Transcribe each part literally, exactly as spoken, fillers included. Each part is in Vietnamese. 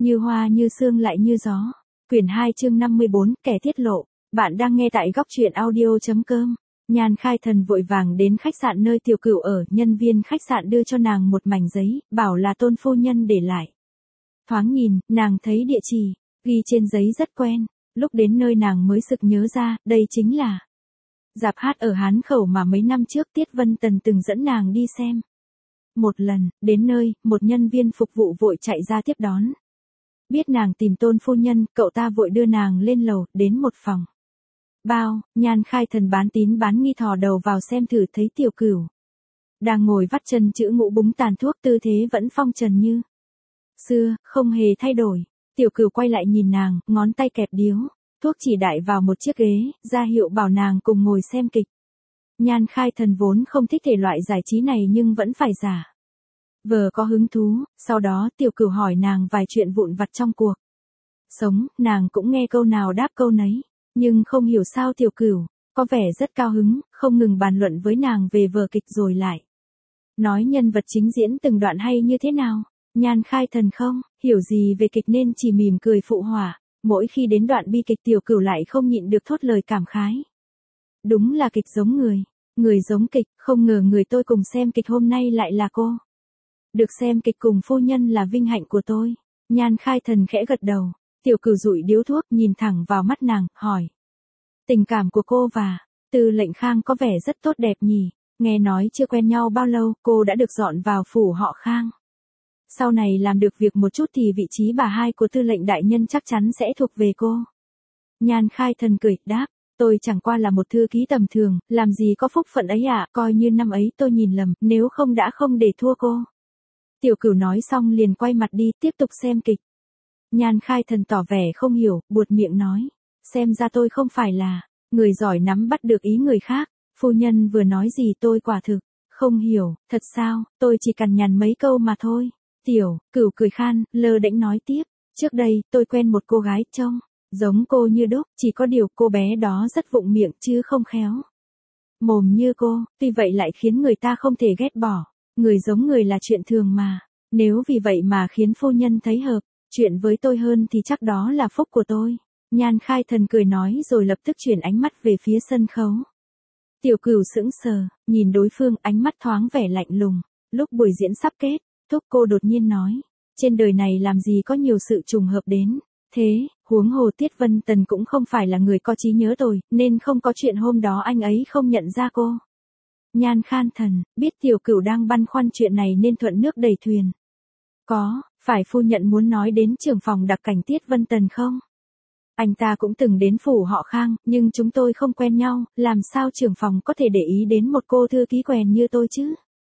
Như hoa như sương lại như gió. Quyển hai chương năm mươi bốn, kẻ tiết lộ. Bạn đang nghe tại góc truyện audio chấm com. Nhan Khai Thần vội vàng đến khách sạn nơi Tiểu Cửu ở, nhân viên khách sạn đưa cho nàng một mảnh giấy, bảo là Tôn phu nhân để lại. Thoáng nhìn, nàng thấy địa chỉ, ghi trên giấy rất quen, lúc đến nơi nàng mới sực nhớ ra, đây chính là rạp hát ở Hán Khẩu mà mấy năm trước Tiết Vân Tần từng dẫn nàng đi xem. Một lần, đến nơi, một nhân viên phục vụ vội chạy ra tiếp đón. Biết nàng tìm Tôn phu nhân, cậu ta vội đưa nàng lên lầu, đến một phòng. Bao, Nhan Khai Thần bán tín bán nghi thò đầu vào xem thử thấy Tiểu Cửu đang ngồi vắt chân chữ ngũ búng tàn thuốc, tư thế vẫn phong trần như xưa, không hề thay đổi. Tiểu Cửu quay lại nhìn nàng, ngón tay kẹp điếu thuốc chỉ đại vào một chiếc ghế, ra hiệu bảo nàng cùng ngồi xem kịch. Nhan Khai Thần vốn không thích thể loại giải trí này nhưng vẫn phải giả vờ có hứng thú. Sau đó Tiểu Cửu hỏi nàng vài chuyện vụn vặt trong cuộc sống, nàng cũng nghe câu nào đáp câu nấy. Nhưng không hiểu sao Tiểu Cửu có vẻ rất cao hứng, không ngừng bàn luận với nàng về vở kịch rồi lại nói nhân vật chính diễn từng đoạn hay như thế nào. Nhan Khai Thần không hiểu gì về kịch nên chỉ mỉm cười phụ họa. Mỗi khi đến đoạn bi kịch Tiểu Cửu lại không nhịn được thốt lời cảm khái. Đúng là kịch giống người, người giống kịch, không ngờ người tôi cùng xem kịch hôm nay lại là cô. Được xem kịch cùng phu nhân là vinh hạnh của tôi. Nhan Khai Thần khẽ gật đầu. Tiểu Cửu dụi điếu thuốc, nhìn thẳng vào mắt nàng, hỏi. Tình cảm của cô và Tư Lệnh Khang có vẻ rất tốt đẹp nhỉ, nghe nói chưa quen nhau bao lâu, cô đã được dọn vào phủ họ Khang. Sau này làm được việc một chút thì vị trí bà hai của Tư lệnh đại nhân chắc chắn sẽ thuộc về cô. Nhan Khai Thần cười, đáp, tôi chẳng qua là một thư ký tầm thường, làm gì có phúc phận ấy ạ, coi như năm ấy tôi nhìn lầm, nếu không đã không để thua cô. Tiểu Cửu nói xong liền quay mặt đi, tiếp tục xem kịch. Nhan Khai Thần tỏ vẻ không hiểu, buột miệng nói, xem ra tôi không phải là người giỏi nắm bắt được ý người khác, phu nhân vừa nói gì tôi quả thực không hiểu, thật sao, tôi chỉ cằn nhằn mấy câu mà thôi. Tiểu Cửu cười khan, lơ đễnh nói tiếp, trước đây tôi quen một cô gái trông giống cô như đúc, chỉ có điều cô bé đó rất vụng miệng chứ không khéo mồm như cô, tuy vậy lại khiến người ta không thể ghét bỏ. Người giống người là chuyện thường mà, nếu vì vậy mà khiến phu nhân thấy hợp chuyện với tôi hơn thì chắc đó là phúc của tôi. Nhan Khai Thần cười nói rồi lập tức chuyển ánh mắt về phía sân khấu. Tiểu Cửu sững sờ, nhìn đối phương, ánh mắt thoáng vẻ lạnh lùng. Lúc buổi diễn sắp kết, thúc cô đột nhiên nói, trên đời này làm gì có nhiều sự trùng hợp đến thế, huống hồ Tiết Vân Tần cũng không phải là người có trí nhớ tồi, nên không có chuyện hôm đó anh ấy không nhận ra cô. Nhan Khai Thần biết Tiểu Cửu đang băn khoăn chuyện này nên thuận nước đẩy thuyền. Có, phải phu nhận muốn nói đến trưởng phòng đặc cảnh Tiết Vân Tần không? Anh ta cũng từng đến phủ họ Khang, nhưng chúng tôi không quen nhau, làm sao trưởng phòng có thể để ý đến một cô thư ký quèn như tôi chứ?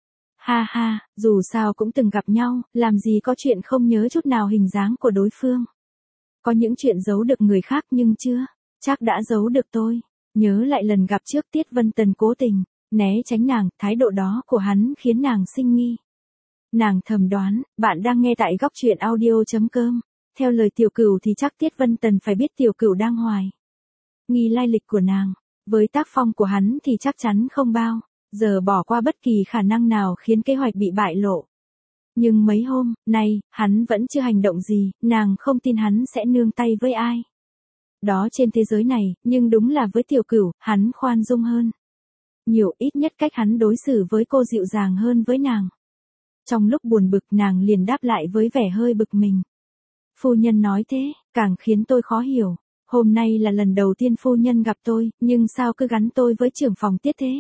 Ha ha, dù sao cũng từng gặp nhau, làm gì có chuyện không nhớ chút nào hình dáng của đối phương. Có những chuyện giấu được người khác nhưng chưa chắc đã giấu được tôi. Nhớ lại lần gặp trước Tiết Vân Tần cố tình né tránh nàng, thái độ đó của hắn khiến nàng sinh nghi. Nàng thầm đoán, bạn đang nghe tại góc truyện audio chấm com. Theo lời Tiểu Cửu thì chắc Tiết Vân Tần phải biết Tiểu Cửu đang hoài nghi lai lịch của nàng. Với tác phong của hắn thì chắc chắn không bao giờ bỏ qua bất kỳ khả năng nào khiến kế hoạch bị bại lộ. Nhưng mấy hôm nay, hắn vẫn chưa hành động gì, nàng không tin hắn sẽ nương tay với ai đó trên thế giới này, nhưng đúng là với Tiểu Cửu, hắn khoan dung hơn nhiều, ít nhất cách hắn đối xử với cô dịu dàng hơn với nàng. Trong lúc buồn bực nàng liền đáp lại với vẻ hơi bực mình. Phu nhân nói thế, càng khiến tôi khó hiểu. Hôm nay là lần đầu tiên phu nhân gặp tôi, nhưng sao cứ gắn tôi với trưởng phòng Tiết thế?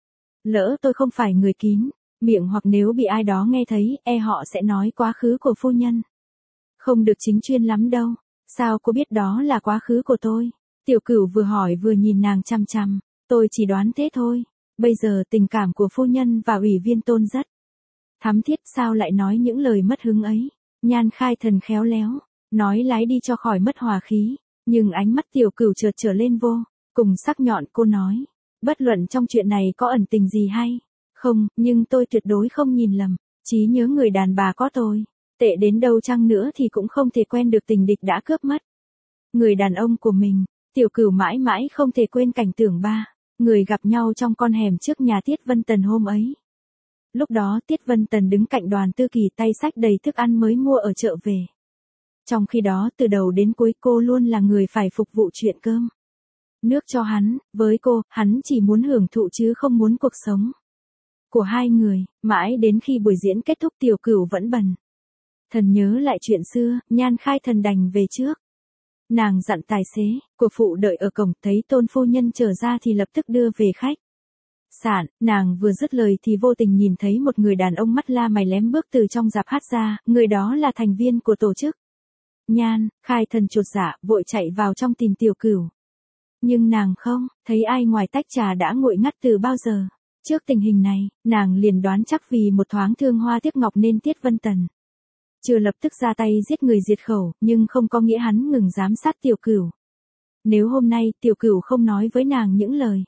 Lỡ tôi không phải người kín miệng, hoặc nếu bị ai đó nghe thấy, e họ sẽ nói quá khứ của phu nhân không được chính chuyên lắm đâu. Sao cô biết đó là quá khứ của tôi? Tiểu Cửu vừa hỏi vừa nhìn nàng chăm chăm. Tôi chỉ đoán thế thôi. Bây giờ tình cảm của phu nhân và ủy viên Tôn rất thắm thiết, sao lại nói những lời mất hứng ấy? Nhan Khai Thần khéo léo nói lái đi cho khỏi mất hòa khí, nhưng ánh mắt Tiểu Cửu chợt trở lên vô cùng sắc nhọn. Cô nói, bất luận trong chuyện này có ẩn tình gì hay không, nhưng tôi tuyệt đối không nhìn lầm. Trí nhớ người đàn bà có tôi tệ đến đâu chăng nữa thì cũng không thể quen được tình địch đã cướp mất người đàn ông của mình. Tiểu Cửu mãi mãi không thể quên cảnh tượng ba người gặp nhau trong con hẻm trước nhà Tiết Vân Tần hôm ấy. Lúc đó Tiết Vân Tần đứng cạnh Đoàn Tư Kỳ, tay xách đầy thức ăn mới mua ở chợ về. Trong khi đó từ đầu đến cuối cô luôn là người phải phục vụ chuyện cơm nước cho hắn, với cô, hắn chỉ muốn hưởng thụ chứ không muốn cuộc sống của hai người, mãi đến khi buổi diễn kết thúc Tiểu Cửu vẫn bần thần nhớ lại chuyện xưa, Nhan Khai Thần đành về trước. Nàng dặn tài xế của phụ đợi ở cổng, thấy Tôn phu nhân trở ra thì lập tức đưa về khách sạn. Nàng vừa dứt lời thì vô tình nhìn thấy một người đàn ông mắt la mày lém bước từ trong rạp hát ra, người đó là thành viên của tổ chức. Nhan Khai Thần chột dạ, vội chạy vào trong tìm Tiểu Cửu. Nhưng nàng không thấy ai ngoài tách trà đã nguội ngắt từ bao giờ. Trước tình hình này, nàng liền đoán chắc vì một thoáng thương hoa tiếc ngọc nên Tiết Vân Tần chưa lập tức ra tay giết người diệt khẩu, nhưng không có nghĩa hắn ngừng giám sát Tiểu Cửu. Nếu hôm nay Tiểu Cửu không nói với nàng những lời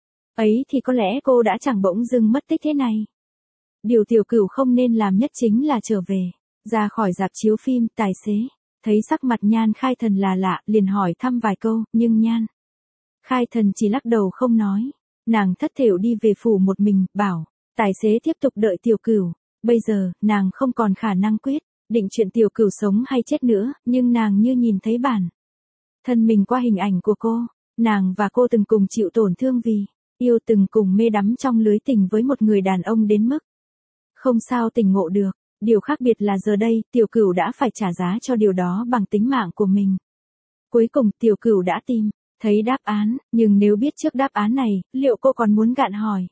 ấy thì có lẽ cô đã chẳng bỗng dưng mất tích thế này. Điều Tiểu Cửu không nên làm nhất chính là trở về. Ra khỏi rạp chiếu phim, tài xế thấy sắc mặt Nhan Khai Thần là lạ, liền hỏi thăm vài câu, nhưng Nhan Khai Thần chỉ lắc đầu không nói. Nàng thất thểu đi về phủ một mình, bảo tài xế tiếp tục đợi Tiểu Cửu. Bây giờ, nàng không còn khả năng quyết định chuyện Tiểu Cửu sống hay chết nữa, nhưng nàng như nhìn thấy bản thân mình qua hình ảnh của cô. Nàng và cô từng cùng chịu tổn thương vì yêu, từng cùng mê đắm trong lưới tình với một người đàn ông đến mức không sao tỉnh ngộ được. Điều khác biệt là giờ đây, Tiểu Cửu đã phải trả giá cho điều đó bằng tính mạng của mình. Cuối cùng Tiểu Cửu đã tìm thấy đáp án, nhưng nếu biết trước đáp án này, liệu cô còn muốn gạn hỏi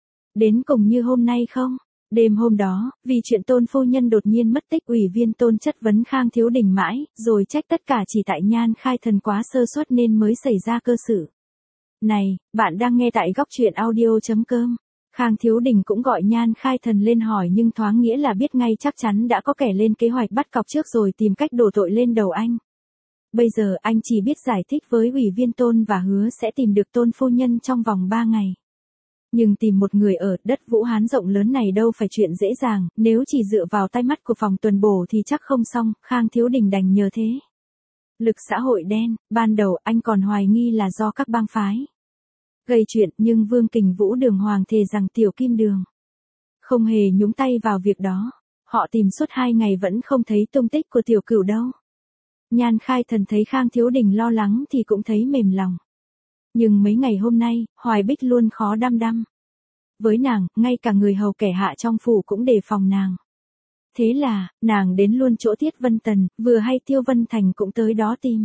đến cùng như hôm nay không? Đêm hôm đó, vì chuyện Tôn phu nhân đột nhiên mất tích, Ủy viên Tôn chất vấn Khang Thiếu Đình mãi, rồi trách tất cả chỉ tại Nhan Khai Thần quá sơ suất nên mới xảy ra cơ sự này. Bạn đang nghe tại góc truyện audio chấm com. Khang Thiếu Đình cũng gọi Nhan Khai Thần lên hỏi, nhưng thoáng nghĩa là biết ngay chắc chắn đã có kẻ lên kế hoạch bắt cóc trước rồi tìm cách đổ tội lên đầu anh. Bây giờ anh chỉ biết giải thích với Ủy viên Tôn và hứa sẽ tìm được Tôn phu nhân trong vòng ba ngày. Nhưng tìm một người ở đất Vũ Hán rộng lớn này đâu phải chuyện dễ dàng, nếu chỉ dựa vào tay mắt của phòng tuần bổ thì chắc không xong. Khang Thiếu Đình đành nhờ thế lực xã hội đen. Ban đầu anh còn hoài nghi là do các bang phái gây chuyện, nhưng Vương Kình Vũ đường hoàng thề rằng Tiểu Kim Đường không hề nhúng tay vào việc đó. Họ tìm suốt hai ngày vẫn không thấy tung tích của Tiểu Cửu đâu. Nhan Khai Thần thấy Khang Thiếu Đình lo lắng thì cũng thấy mềm lòng. Nhưng mấy ngày hôm nay, Hoài Bích luôn khó đăm đăm với nàng, ngay cả người hầu kẻ hạ trong phủ cũng đề phòng nàng. Thế là, nàng đến luôn chỗ Tiết Vân Tần, vừa hay Tiêu Vân Thành cũng tới đó tìm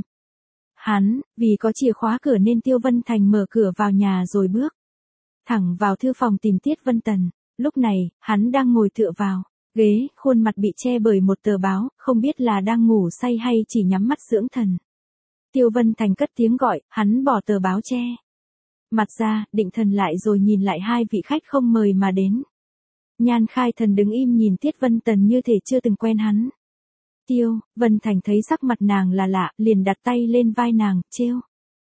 hắn. Vì có chìa khóa cửa nên Tiêu Vân Thành mở cửa vào nhà rồi bước thẳng vào thư phòng tìm Tiết Vân Tần. Lúc này, hắn đang ngồi tựa vào ghế, khuôn mặt bị che bởi một tờ báo, không biết là đang ngủ say hay chỉ nhắm mắt dưỡng thần. Tiêu Vân Thành cất tiếng gọi, hắn bỏ tờ báo che mặt ra, định thần lại rồi nhìn lại hai vị khách không mời mà đến. Nhan Khai Thần đứng im nhìn Tiết Vân Tần như thể chưa từng quen hắn. Tiêu Vân Thành thấy sắc mặt nàng là lạ, liền đặt tay lên vai nàng, trêu.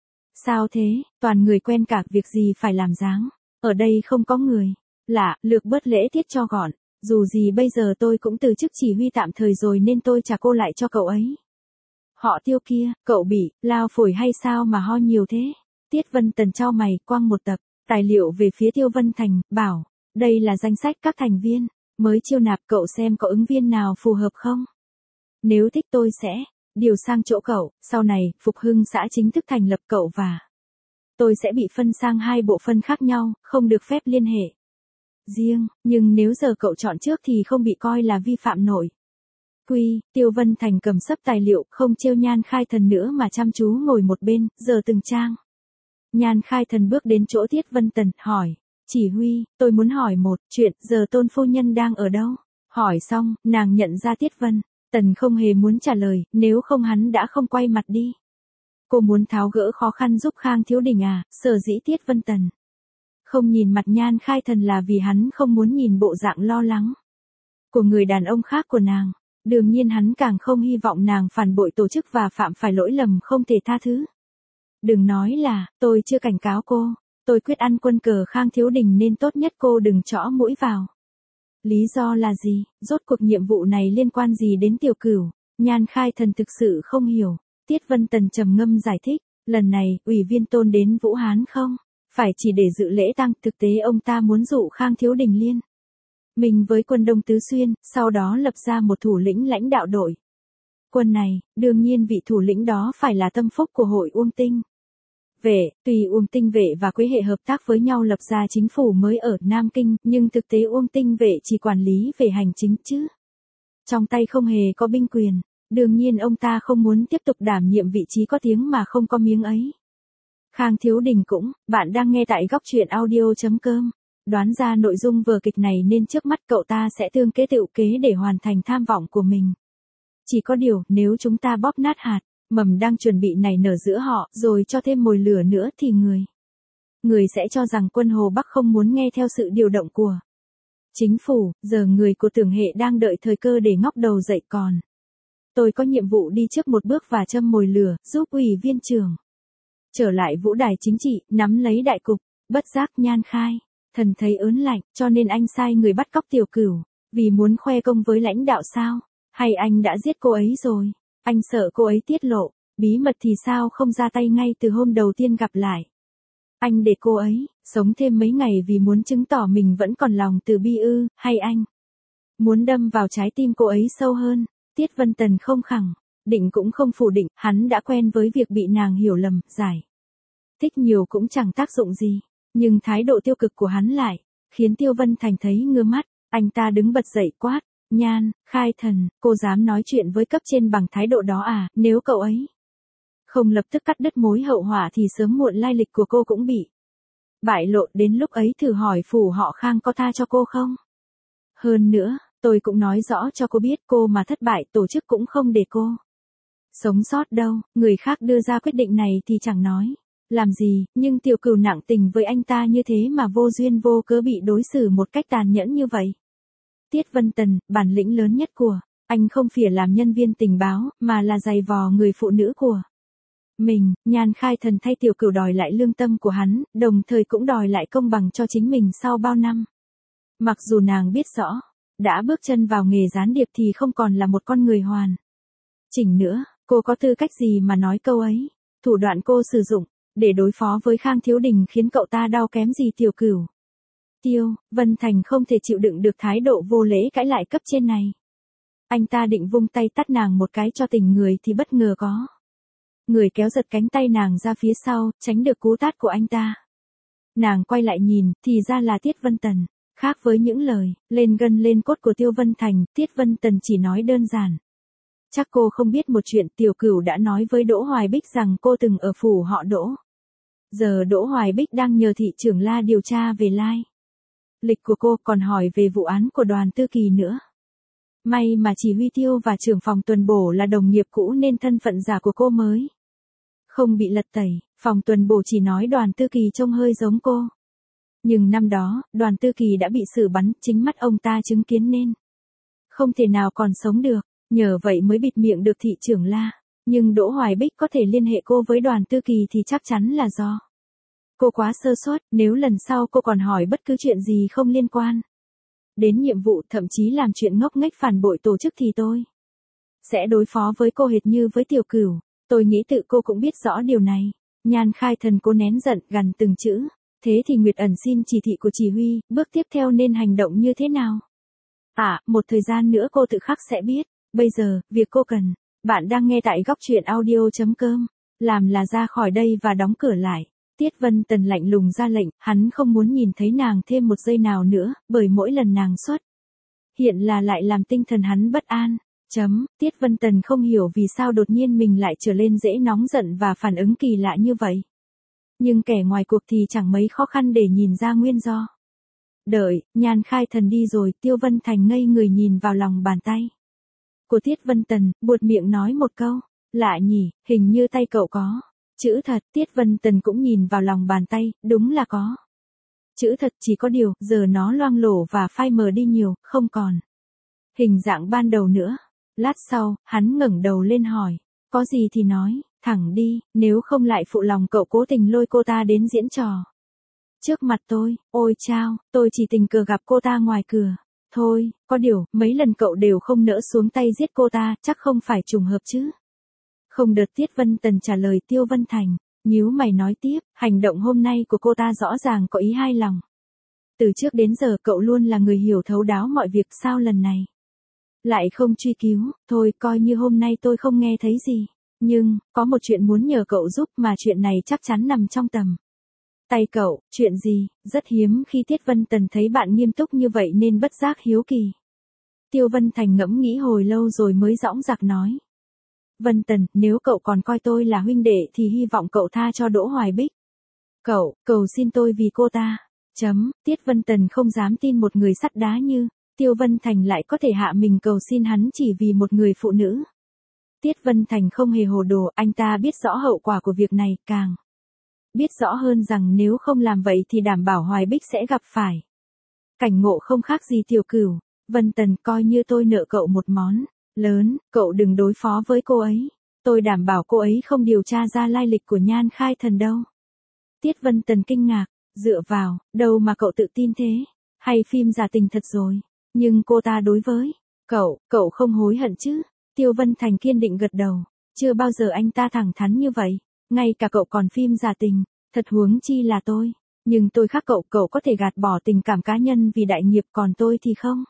Sao thế, toàn người quen cả, việc gì phải làm dáng. Ở đây không có người lạ, lược bớt lễ tiết cho gọn. Dù gì bây giờ tôi cũng từ chức chỉ huy tạm thời rồi nên tôi trả cô lại cho cậu ấy. Họ Tiêu kia, cậu bị lao phổi hay sao mà ho nhiều thế? Tiết Vân Tần chau mày, quăng một tập tài liệu về phía Tiêu Vân Thành, bảo, đây là danh sách các thành viên mới chiêu nạp, cậu xem có ứng viên nào phù hợp không? Nếu thích tôi sẽ điều sang chỗ cậu. Sau này, Phục Hưng xã chính thức thành lập, cậu và tôi sẽ bị phân sang hai bộ phận khác nhau, không được phép liên hệ riêng, nhưng nếu giờ cậu chọn trước thì không bị coi là vi phạm nội quy. Tiêu Vân Thành cầm sấp tài liệu, không trêu Nhan Khai Thần nữa mà chăm chú ngồi một bên, giờ từng trang. Nhan Khai Thần bước đến chỗ Tiết Vân Tần, hỏi, chỉ huy, tôi muốn hỏi một chuyện, giờ Tôn phu nhân đang ở đâu? Hỏi xong, nàng nhận ra Tiết Vân Tần không hề muốn trả lời, nếu không hắn đã không quay mặt đi. Cô muốn tháo gỡ khó khăn giúp Khang Thiếu Đình à? Sở dĩ Tiết Vân Tần không nhìn mặt Nhan Khai Thần là vì hắn không muốn nhìn bộ dạng lo lắng của người đàn ông khác của nàng. Đương nhiên hắn càng không hy vọng nàng phản bội tổ chức và phạm phải lỗi lầm không thể tha thứ. Đừng nói là, tôi chưa cảnh cáo cô, tôi quyết ăn quân cờ Khang Thiếu Đình nên tốt nhất cô đừng chõ mũi vào. Lý do là gì? Rốt cuộc nhiệm vụ này liên quan gì đến Tiểu Cửu? Nhan Khai Thần thực sự không hiểu. Tiết Vân Tần trầm ngâm giải thích, lần này, Ủy viên Tôn đến Vũ Hán không phải chỉ để dự lễ tang, thực tế ông ta muốn dụ Khang Thiếu Đình liên mình với quân Đông Tứ Xuyên, sau đó lập ra một thủ lĩnh lãnh đạo đội Quân này, đương nhiên vị thủ lĩnh đó phải là tâm phúc của hội Uông Tinh Vệ. Tuy Uông Tinh Vệ và Quế Hệ hợp tác với nhau lập ra chính phủ mới ở Nam Kinh, nhưng thực tế Uông Tinh Vệ chỉ quản lý về hành chính chứ. Trong tay không hề có binh quyền, đương nhiên ông ta không muốn tiếp tục đảm nhiệm vị trí có tiếng mà không có miếng ấy. Khang Thiếu Đình cũng, bạn đang nghe tại góc truyện audio.com. Đoán ra nội dung vở kịch này nên trước mắt cậu ta sẽ tương kế tựu kế để hoàn thành tham vọng của mình. Chỉ có điều, nếu chúng ta bóp nát hạt mầm đang chuẩn bị nảy nở giữa họ, rồi cho thêm mồi lửa nữa thì người. Người sẽ cho rằng quân Hồ Bắc không muốn nghe theo sự điều động của chính phủ, giờ người của Tưởng Hệ đang đợi thời cơ để ngóc đầu dậy còn. Tôi có nhiệm vụ đi trước một bước và châm mồi lửa, giúp ủy viên trưởng trở lại vũ đài chính trị, nắm lấy đại cục. Bất giác Nhan Khai Thần thấy ớn lạnh, cho nên anh sai người bắt cóc Tiểu Cửu, vì muốn khoe công với lãnh đạo sao? Hay anh đã giết cô ấy rồi? Anh sợ cô ấy tiết lộ bí mật thì sao không ra tay ngay từ hôm đầu tiên gặp lại? Anh để cô ấy sống thêm mấy ngày vì muốn chứng tỏ mình vẫn còn lòng từ bi ư? Hay anh muốn đâm vào trái tim cô ấy sâu hơn? Tiết Vân Tần không khẳng định cũng không phủ định, hắn đã quen với việc bị nàng hiểu lầm, giải thích nhiều cũng chẳng tác dụng gì. Nhưng thái độ tiêu cực của hắn lại khiến Tiêu Vân Thành thấy ngứa mắt. Anh ta đứng bật dậy quát: Nhan Khai Thần, cô dám nói chuyện với cấp trên bằng thái độ đó à? Nếu cậu ấy không lập tức cắt đứt mối hậu họa thì sớm muộn lai lịch của cô cũng bị bại lộ, đến lúc ấy thử hỏi phủ họ Khang có tha cho cô không? Hơn nữa, tôi cũng nói rõ cho cô biết, cô mà thất bại tổ chức cũng không để cô sống sót đâu. Người khác đưa ra quyết định này thì chẳng nói làm gì, nhưng Tiểu Cửu nặng tình với anh ta như thế mà vô duyên vô cớ bị đối xử một cách tàn nhẫn như vậy. Tiết Vân Tần, bản lĩnh lớn nhất của anh không phải làm nhân viên tình báo, mà là giày vò người phụ nữ của mình. Nhan Khai Thần thay Tiểu Cửu đòi lại lương tâm của hắn, đồng thời cũng đòi lại công bằng cho chính mình sau bao năm. Mặc dù nàng biết rõ, đã bước chân vào nghề gián điệp thì không còn là một con người hoàn chỉnh nữa, cô có tư cách gì mà nói câu ấy? Thủ đoạn cô sử dụng để đối phó với Khang Thiếu Đình khiến cậu ta đau kém gì Tiểu Cửu? Tiêu Vân Thành không thể chịu đựng được thái độ vô lễ cãi lại cấp trên này. Anh ta định vung tay tát nàng một cái cho tỉnh người thì bất ngờ có người kéo giật cánh tay nàng ra phía sau, tránh được cú tát của anh ta. Nàng quay lại nhìn, thì ra là Tiết Vân Tần. Khác với những lời lên gân lên cốt của Tiêu Vân Thành, Tiết Vân Tần chỉ nói đơn giản: chắc cô không biết một chuyện, Tiểu Cửu đã nói với Đỗ Hoài Bích rằng cô từng ở phủ họ Đỗ. Giờ Đỗ Hoài Bích đang nhờ thị trưởng La điều tra về lai lịch của cô, còn hỏi về vụ án của Đoàn Tư Kỳ nữa. May mà chỉ huy Tiêu và trưởng phòng tuần bổ là đồng nghiệp cũ nên thân phận giả của cô mới không bị lật tẩy. Phòng tuần bổ chỉ nói Đoàn Tư Kỳ trông hơi giống cô. Nhưng năm đó, Đoàn Tư Kỳ đã bị xử bắn, chính mắt ông ta chứng kiến nên không thể nào còn sống được, nhờ vậy mới bịt miệng được thị trưởng La. Nhưng Đỗ Hoài Bích có thể liên hệ cô với Đoàn Tư Kỳ thì chắc chắn là do cô quá sơ suất. Nếu lần sau cô còn hỏi bất cứ chuyện gì không liên quan đến nhiệm vụ, thậm chí làm chuyện ngốc nghếch phản bội tổ chức thì tôi sẽ đối phó với cô hệt như với Tiểu Cửu. Tôi nghĩ tự cô cũng biết rõ điều này. Nhan Khai Thần cố nén giận, gằn từng chữ: thế thì Nguyệt Ẩn xin chỉ thị của chỉ huy, bước tiếp theo nên hành động như thế nào? À, một thời gian nữa cô tự khắc sẽ biết. Bây giờ, việc cô cần, bạn đang nghe tại góc truyện audio.com, làm là ra khỏi đây và đóng cửa lại. Tiết Vân Tần lạnh lùng ra lệnh, hắn không muốn nhìn thấy nàng thêm một giây nào nữa, bởi mỗi lần nàng xuất hiện là lại làm tinh thần hắn bất an. Chấm, Tiết Vân Tần không hiểu vì sao đột nhiên mình lại trở lên dễ nóng giận và phản ứng kỳ lạ như vậy. Nhưng kẻ ngoài cuộc thì chẳng mấy khó khăn để nhìn ra nguyên do. Đợi, Nhan Khai Thần đi rồi, Tiêu Vân Thành ngây người nhìn vào lòng bàn tay của Tiết Vân Tần, buột miệng nói một câu: lạ nhỉ, hình như tay cậu có chữ thật. Tiết Vân Tần cũng nhìn vào lòng bàn tay, đúng là có chữ thật, chỉ có điều, giờ nó loang lổ và phai mờ đi nhiều, không còn hình dạng ban đầu nữa. Lát sau, hắn ngẩng đầu lên hỏi: có gì thì nói, thẳng đi, nếu không lại phụ lòng cậu cố tình lôi cô ta đến diễn trò trước mặt tôi. Ôi chao, tôi chỉ tình cờ gặp cô ta ngoài cửa thôi, có điều, mấy lần cậu đều không nỡ xuống tay giết cô ta, chắc không phải trùng hợp chứ? Không đợt. Tiết Vân Tần trả lời Tiêu Vân Thành, nhíu mày nói tiếp: hành động hôm nay của cô ta rõ ràng có ý hai lòng. Từ trước đến giờ cậu luôn là người hiểu thấu đáo mọi việc, sao lần này Lại không truy cứu, thôi coi như hôm nay tôi không nghe thấy gì. Nhưng, có một chuyện muốn nhờ cậu giúp mà chuyện này chắc chắn nằm trong tầm tay cậu, chuyện gì, rất hiếm khi Tiết Vân Tần thấy bạn nghiêm túc như vậy nên bất giác hiếu kỳ. Tiêu Vân Thành ngẫm nghĩ hồi lâu rồi mới dõng dạc nói. Vân Tần, nếu cậu còn coi tôi là huynh đệ thì hy vọng cậu tha cho Đỗ Hoài Bích. Cậu, cầu xin tôi vì cô ta. Chấm, Tiết Vân Tần không dám tin một người sắt đá như Tiêu Vân Thành lại có thể hạ mình cầu xin hắn chỉ vì một người phụ nữ. Tiết Vân Thành không hề hồ đồ, anh ta biết rõ hậu quả của việc này, càng biết rõ hơn rằng nếu không làm vậy thì đảm bảo Hoài Bích sẽ gặp phải cảnh ngộ không khác gì Tiểu Cửu. Vân Tần, coi như tôi nợ cậu một món lớn, cậu đừng đối phó với cô ấy. Tôi đảm bảo cô ấy không điều tra ra lai lịch của Nhan Khai Thần đâu. Tiết Vân Tần kinh ngạc, dựa vào, đâu mà cậu tự tin thế, hay phim giả tình thật rồi. Nhưng cô ta đối với cậu, cậu không hối hận chứ? Tiêu Vân Thành kiên định gật đầu, chưa bao giờ anh ta thẳng thắn như vậy, ngay cả cậu còn phim giả tình, thật huống chi là tôi. Nhưng tôi khác cậu, cậu có thể gạt bỏ tình cảm cá nhân vì đại nghiệp, còn tôi thì không.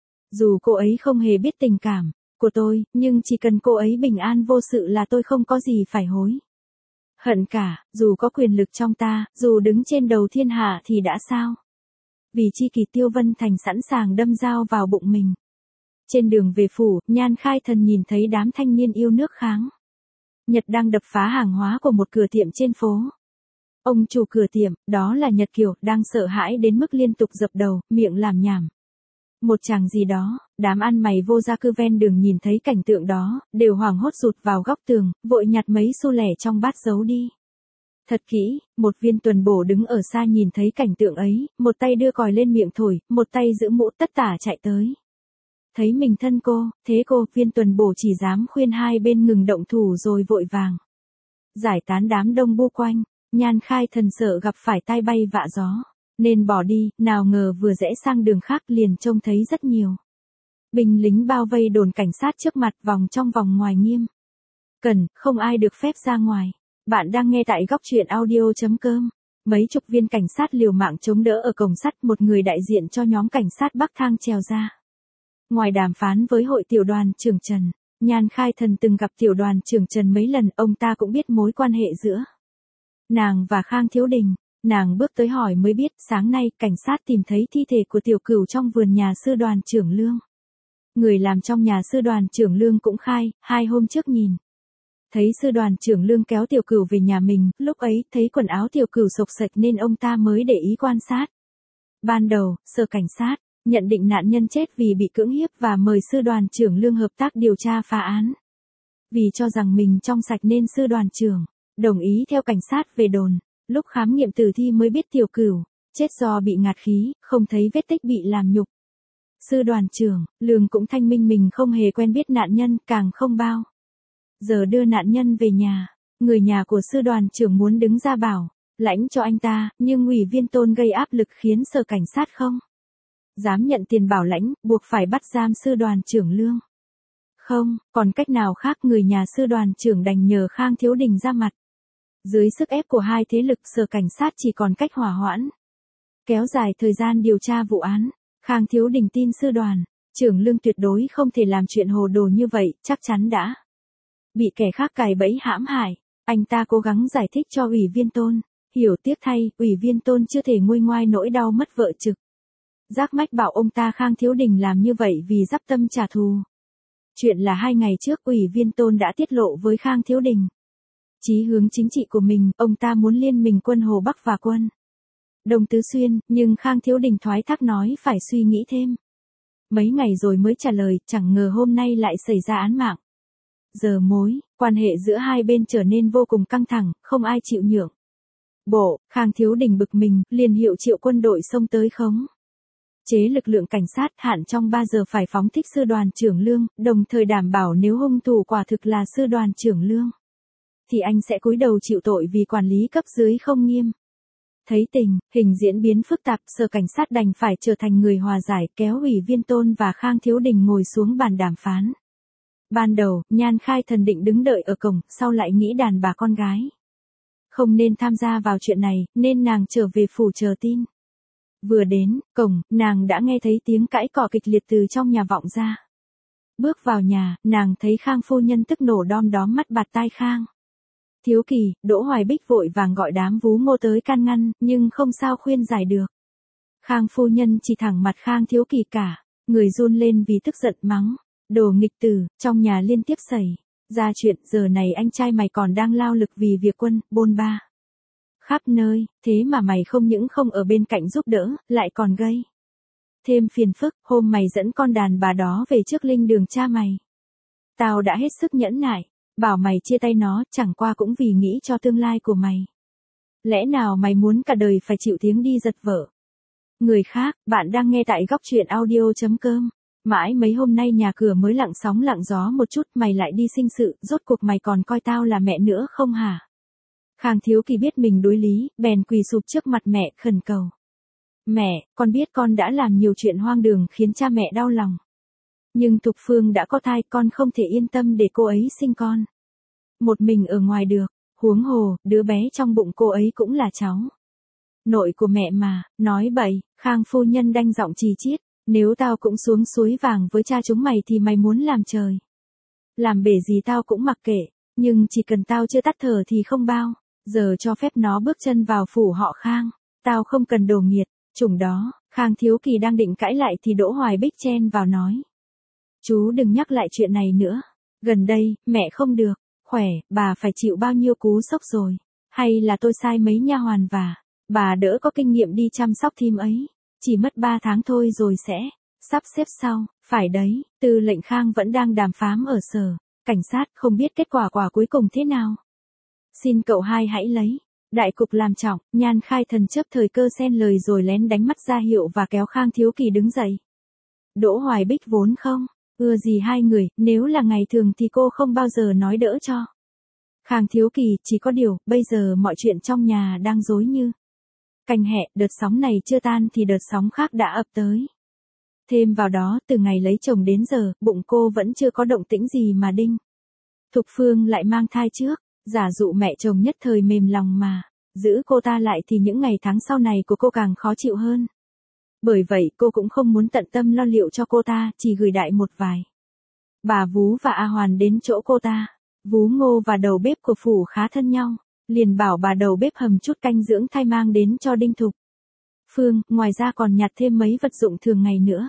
Dù cô ấy không hề biết tình cảm của tôi, nhưng chỉ cần cô ấy bình an vô sự là tôi không có gì phải hối hận cả, dù có quyền lực trong ta, dù đứng trên đầu thiên hạ thì đã sao? Vì chi kỷ, Tiêu Vân Thành sẵn sàng đâm dao vào bụng mình. Trên đường về phủ, Nhan Khai Thần nhìn thấy đám thanh niên yêu nước kháng Nhật đang đập phá hàng hóa của một cửa tiệm trên phố. Ông chủ cửa tiệm, đó là Nhật Kiều, đang sợ hãi đến mức liên tục dập đầu, miệng làm nhảm một chàng gì đó. Đám ăn mày vô gia cư ven đường nhìn thấy cảnh tượng đó, đều hoảng hốt rụt vào góc tường, vội nhặt mấy xu lẻ trong bát giấu đi. Thật kỹ, một viên tuần bổ đứng ở xa nhìn thấy cảnh tượng ấy, một tay đưa còi lên miệng thổi, một tay giữ mũ tất tả chạy tới. Thấy mình thân cô, thế cô, viên tuần bổ chỉ dám khuyên hai bên ngừng động thủ rồi vội vàng giải tán đám đông bu quanh. Nhan Khai Thần sợ gặp phải tai bay vạ gió, nên bỏ đi, nào ngờ vừa rẽ sang đường khác liền trông thấy rất nhiều binh lính bao vây đồn cảnh sát trước mặt, vòng trong vòng ngoài nghiêm cẩn, không ai được phép ra ngoài. Bạn đang nghe tại góc truyện audio chấm com. Mấy chục viên cảnh sát liều mạng chống đỡ ở cổng sắt, một người đại diện cho nhóm cảnh sát Bắc Thang trèo ra. Ngoài đàm phán với hội tiểu đoàn trưởng Trần, Nhan Khai Thần từng gặp tiểu đoàn trưởng Trần mấy lần, ông ta cũng biết mối quan hệ giữa nàng và Khang Thiếu Đình. Nàng bước tới hỏi mới biết, sáng nay, cảnh sát tìm thấy thi thể của Tiểu Cửu trong vườn nhà sư đoàn trưởng Lương. Người làm trong nhà sư đoàn trưởng Lương cũng khai, hai hôm trước nhìn thấy sư đoàn trưởng Lương kéo Tiểu Cửu về nhà mình, lúc ấy, thấy quần áo Tiểu Cửu xộc xệch nên ông ta mới để ý quan sát. Ban đầu, sở cảnh sát nhận định nạn nhân chết vì bị cưỡng hiếp và mời sư đoàn trưởng Lương hợp tác điều tra phá án. Vì cho rằng mình trong sạch nên sư đoàn trưởng đồng ý theo cảnh sát về đồn. Lúc khám nghiệm tử thi mới biết Tiểu Cửu chết do bị ngạt khí, không thấy vết tích bị làm nhục. Sư đoàn trưởng Lương cũng thanh minh mình không hề quen biết nạn nhân, càng không bao giờ đưa nạn nhân về nhà. Người nhà của sư đoàn trưởng muốn đứng ra bảo lãnh cho anh ta, nhưng Ủy Viên Tôn gây áp lực khiến sở cảnh sát không dám nhận tiền bảo lãnh, buộc phải bắt giam sư đoàn trưởng Lương. Không còn cách nào khác, người nhà sư đoàn trưởng đành nhờ Khang Thiếu Đình ra mặt. Dưới sức ép của hai thế lực, sở cảnh sát chỉ còn cách hỏa hoãn, kéo dài thời gian điều tra vụ án. Khang Thiếu Đình tin sư đoàn trưởng Lương tuyệt đối không thể làm chuyện hồ đồ như vậy, chắc chắn đã bị kẻ khác cài bẫy hãm hại. Anh ta cố gắng giải thích cho Ủy Viên Tôn, hiểu tiếc thay, Ủy Viên Tôn chưa thể nguôi ngoai nỗi đau mất vợ trực giác mách bảo ông ta Khang Thiếu Đình làm như vậy vì dắp tâm trả thù. Chuyện là hai ngày trước, Ủy Viên Tôn đã tiết lộ với Khang Thiếu Đình chí hướng chính trị của mình, ông ta muốn liên minh quân Hồ Bắc và quân Đông Tứ Xuyên, nhưng Khang Thiếu Đình thoái thác nói phải suy nghĩ thêm. Mấy ngày rồi mới trả lời, chẳng ngờ hôm nay lại xảy ra án mạng. Giờ mối quan hệ giữa hai bên trở nên vô cùng căng thẳng, không ai chịu nhượng bộ. Khang Thiếu Đình bực mình, liền hiệu triệu quân đội xông tới khống chế lực lượng cảnh sát, hạn trong ba giờ phải phóng thích sư đoàn trưởng Lương, đồng thời đảm bảo nếu hung thủ quả thực là sư đoàn trưởng Lương thì anh sẽ cúi đầu chịu tội vì quản lý cấp dưới không nghiêm. Thấy tình hình diễn biến phức tạp, sở cảnh sát đành phải trở thành người hòa giải, kéo Ủy Viên Tôn và Khang Thiếu Đình ngồi xuống bàn đàm phán. Ban đầu, Nhan Khai Thần định đứng đợi ở cổng, sau lại nghĩ đàn bà con gái không nên tham gia vào chuyện này, nên nàng trở về phủ chờ tin. Vừa đến cổng, nàng đã nghe thấy tiếng cãi cọ kịch liệt từ trong nhà vọng ra. Bước vào nhà, nàng thấy Khang phu nhân tức nổ đom đóm mắt bạt tai Khang Thiếu Kỳ, Đỗ Hoài Bích vội vàng gọi đám Vú Ngô tới can ngăn, nhưng không sao khuyên giải được. Khang phu nhân chỉ thẳng mặt Khang Thiếu Kỳ cả, người run lên vì tức giận mắng, đồ nghịch tử, trong nhà liên tiếp xảy ra chuyện, giờ này anh trai mày còn đang lao lực vì việc quân, bôn ba khắp nơi, thế mà mày không những không ở bên cạnh giúp đỡ, lại còn gây thêm phiền phức. Hôm mày dẫn con đàn bà đó về trước linh đường cha mày, tao đã hết sức nhẫn nại, bảo mày chia tay nó, chẳng qua cũng vì nghĩ cho tương lai của mày. Lẽ nào mày muốn cả đời phải chịu tiếng đi giật vợ người khác? Bạn đang nghe tại góc truyện audio.com. Mãi mấy hôm nay nhà cửa mới lặng sóng lặng gió một chút, mày lại đi sinh sự, rốt cuộc mày còn coi tao là mẹ nữa không hả? Khang Thiếu Kỳ biết mình đối lý, bèn quỳ sụp trước mặt mẹ khẩn cầu. Mẹ, con biết con đã làm nhiều chuyện hoang đường khiến cha mẹ đau lòng. Nhưng Thục Phương đã có thai, con không thể yên tâm để cô ấy sinh con một mình ở ngoài được. Huống hồ, đứa bé trong bụng cô ấy cũng là cháu nội của mẹ mà. Nói bậy, Khang phu nhân đanh giọng chì chiết. Nếu tao cũng xuống suối vàng với cha chúng mày thì mày muốn làm trời làm bể gì tao cũng mặc kệ. Nhưng chỉ cần tao chưa tắt thở thì không bao giờ cho phép nó bước chân vào phủ họ Khang. Tao không cần đồ nghiệt chủng đó. Khang Thiếu Kỳ đang định cãi lại thì Đỗ Hoài Bích chen vào nói. Chú đừng nhắc lại chuyện này nữa. Gần đây, mẹ không được khỏe, bà phải chịu bao nhiêu cú sốc rồi. Hay là tôi sai mấy nha hoàn và bà đỡ có kinh nghiệm đi chăm sóc thím ấy. Chỉ mất ba tháng thôi rồi sẽ sắp xếp sau. Phải đấy, Tư lệnh Khang vẫn đang đàm phán ở sở cảnh sát, không biết kết quả quả cuối cùng thế nào. Xin cậu hai hãy lấy đại cục làm trọng. Nhan Khai Thần chấp thời cơ xen lời rồi lén đánh mắt ra hiệu và kéo Khang Thiếu Kỳ đứng dậy. Đỗ Hoài Bích vốn không ưa gì hai người, nếu là ngày thường thì cô không bao giờ nói đỡ cho Khang Thiếu Kỳ, chỉ có điều, bây giờ mọi chuyện trong nhà đang rối như canh hẹ, đợt sóng này chưa tan thì đợt sóng khác đã ập tới. Thêm vào đó, từ ngày lấy chồng đến giờ, bụng cô vẫn chưa có động tĩnh gì mà Đinh Thục Phương lại mang thai trước. Giả dụ mẹ chồng nhất thời mềm lòng mà giữ cô ta lại thì những ngày tháng sau này của cô càng khó chịu hơn. Bởi vậy cô cũng không muốn tận tâm lo liệu cho cô ta, chỉ gửi đại một vài bà Vú và A Hoàn đến chỗ cô ta. Vú Ngô và đầu bếp của phủ khá thân nhau, liền bảo bà đầu bếp hầm chút canh dưỡng thai mang đến cho Đinh Thục Phương, ngoài ra còn nhặt thêm mấy vật dụng thường ngày nữa.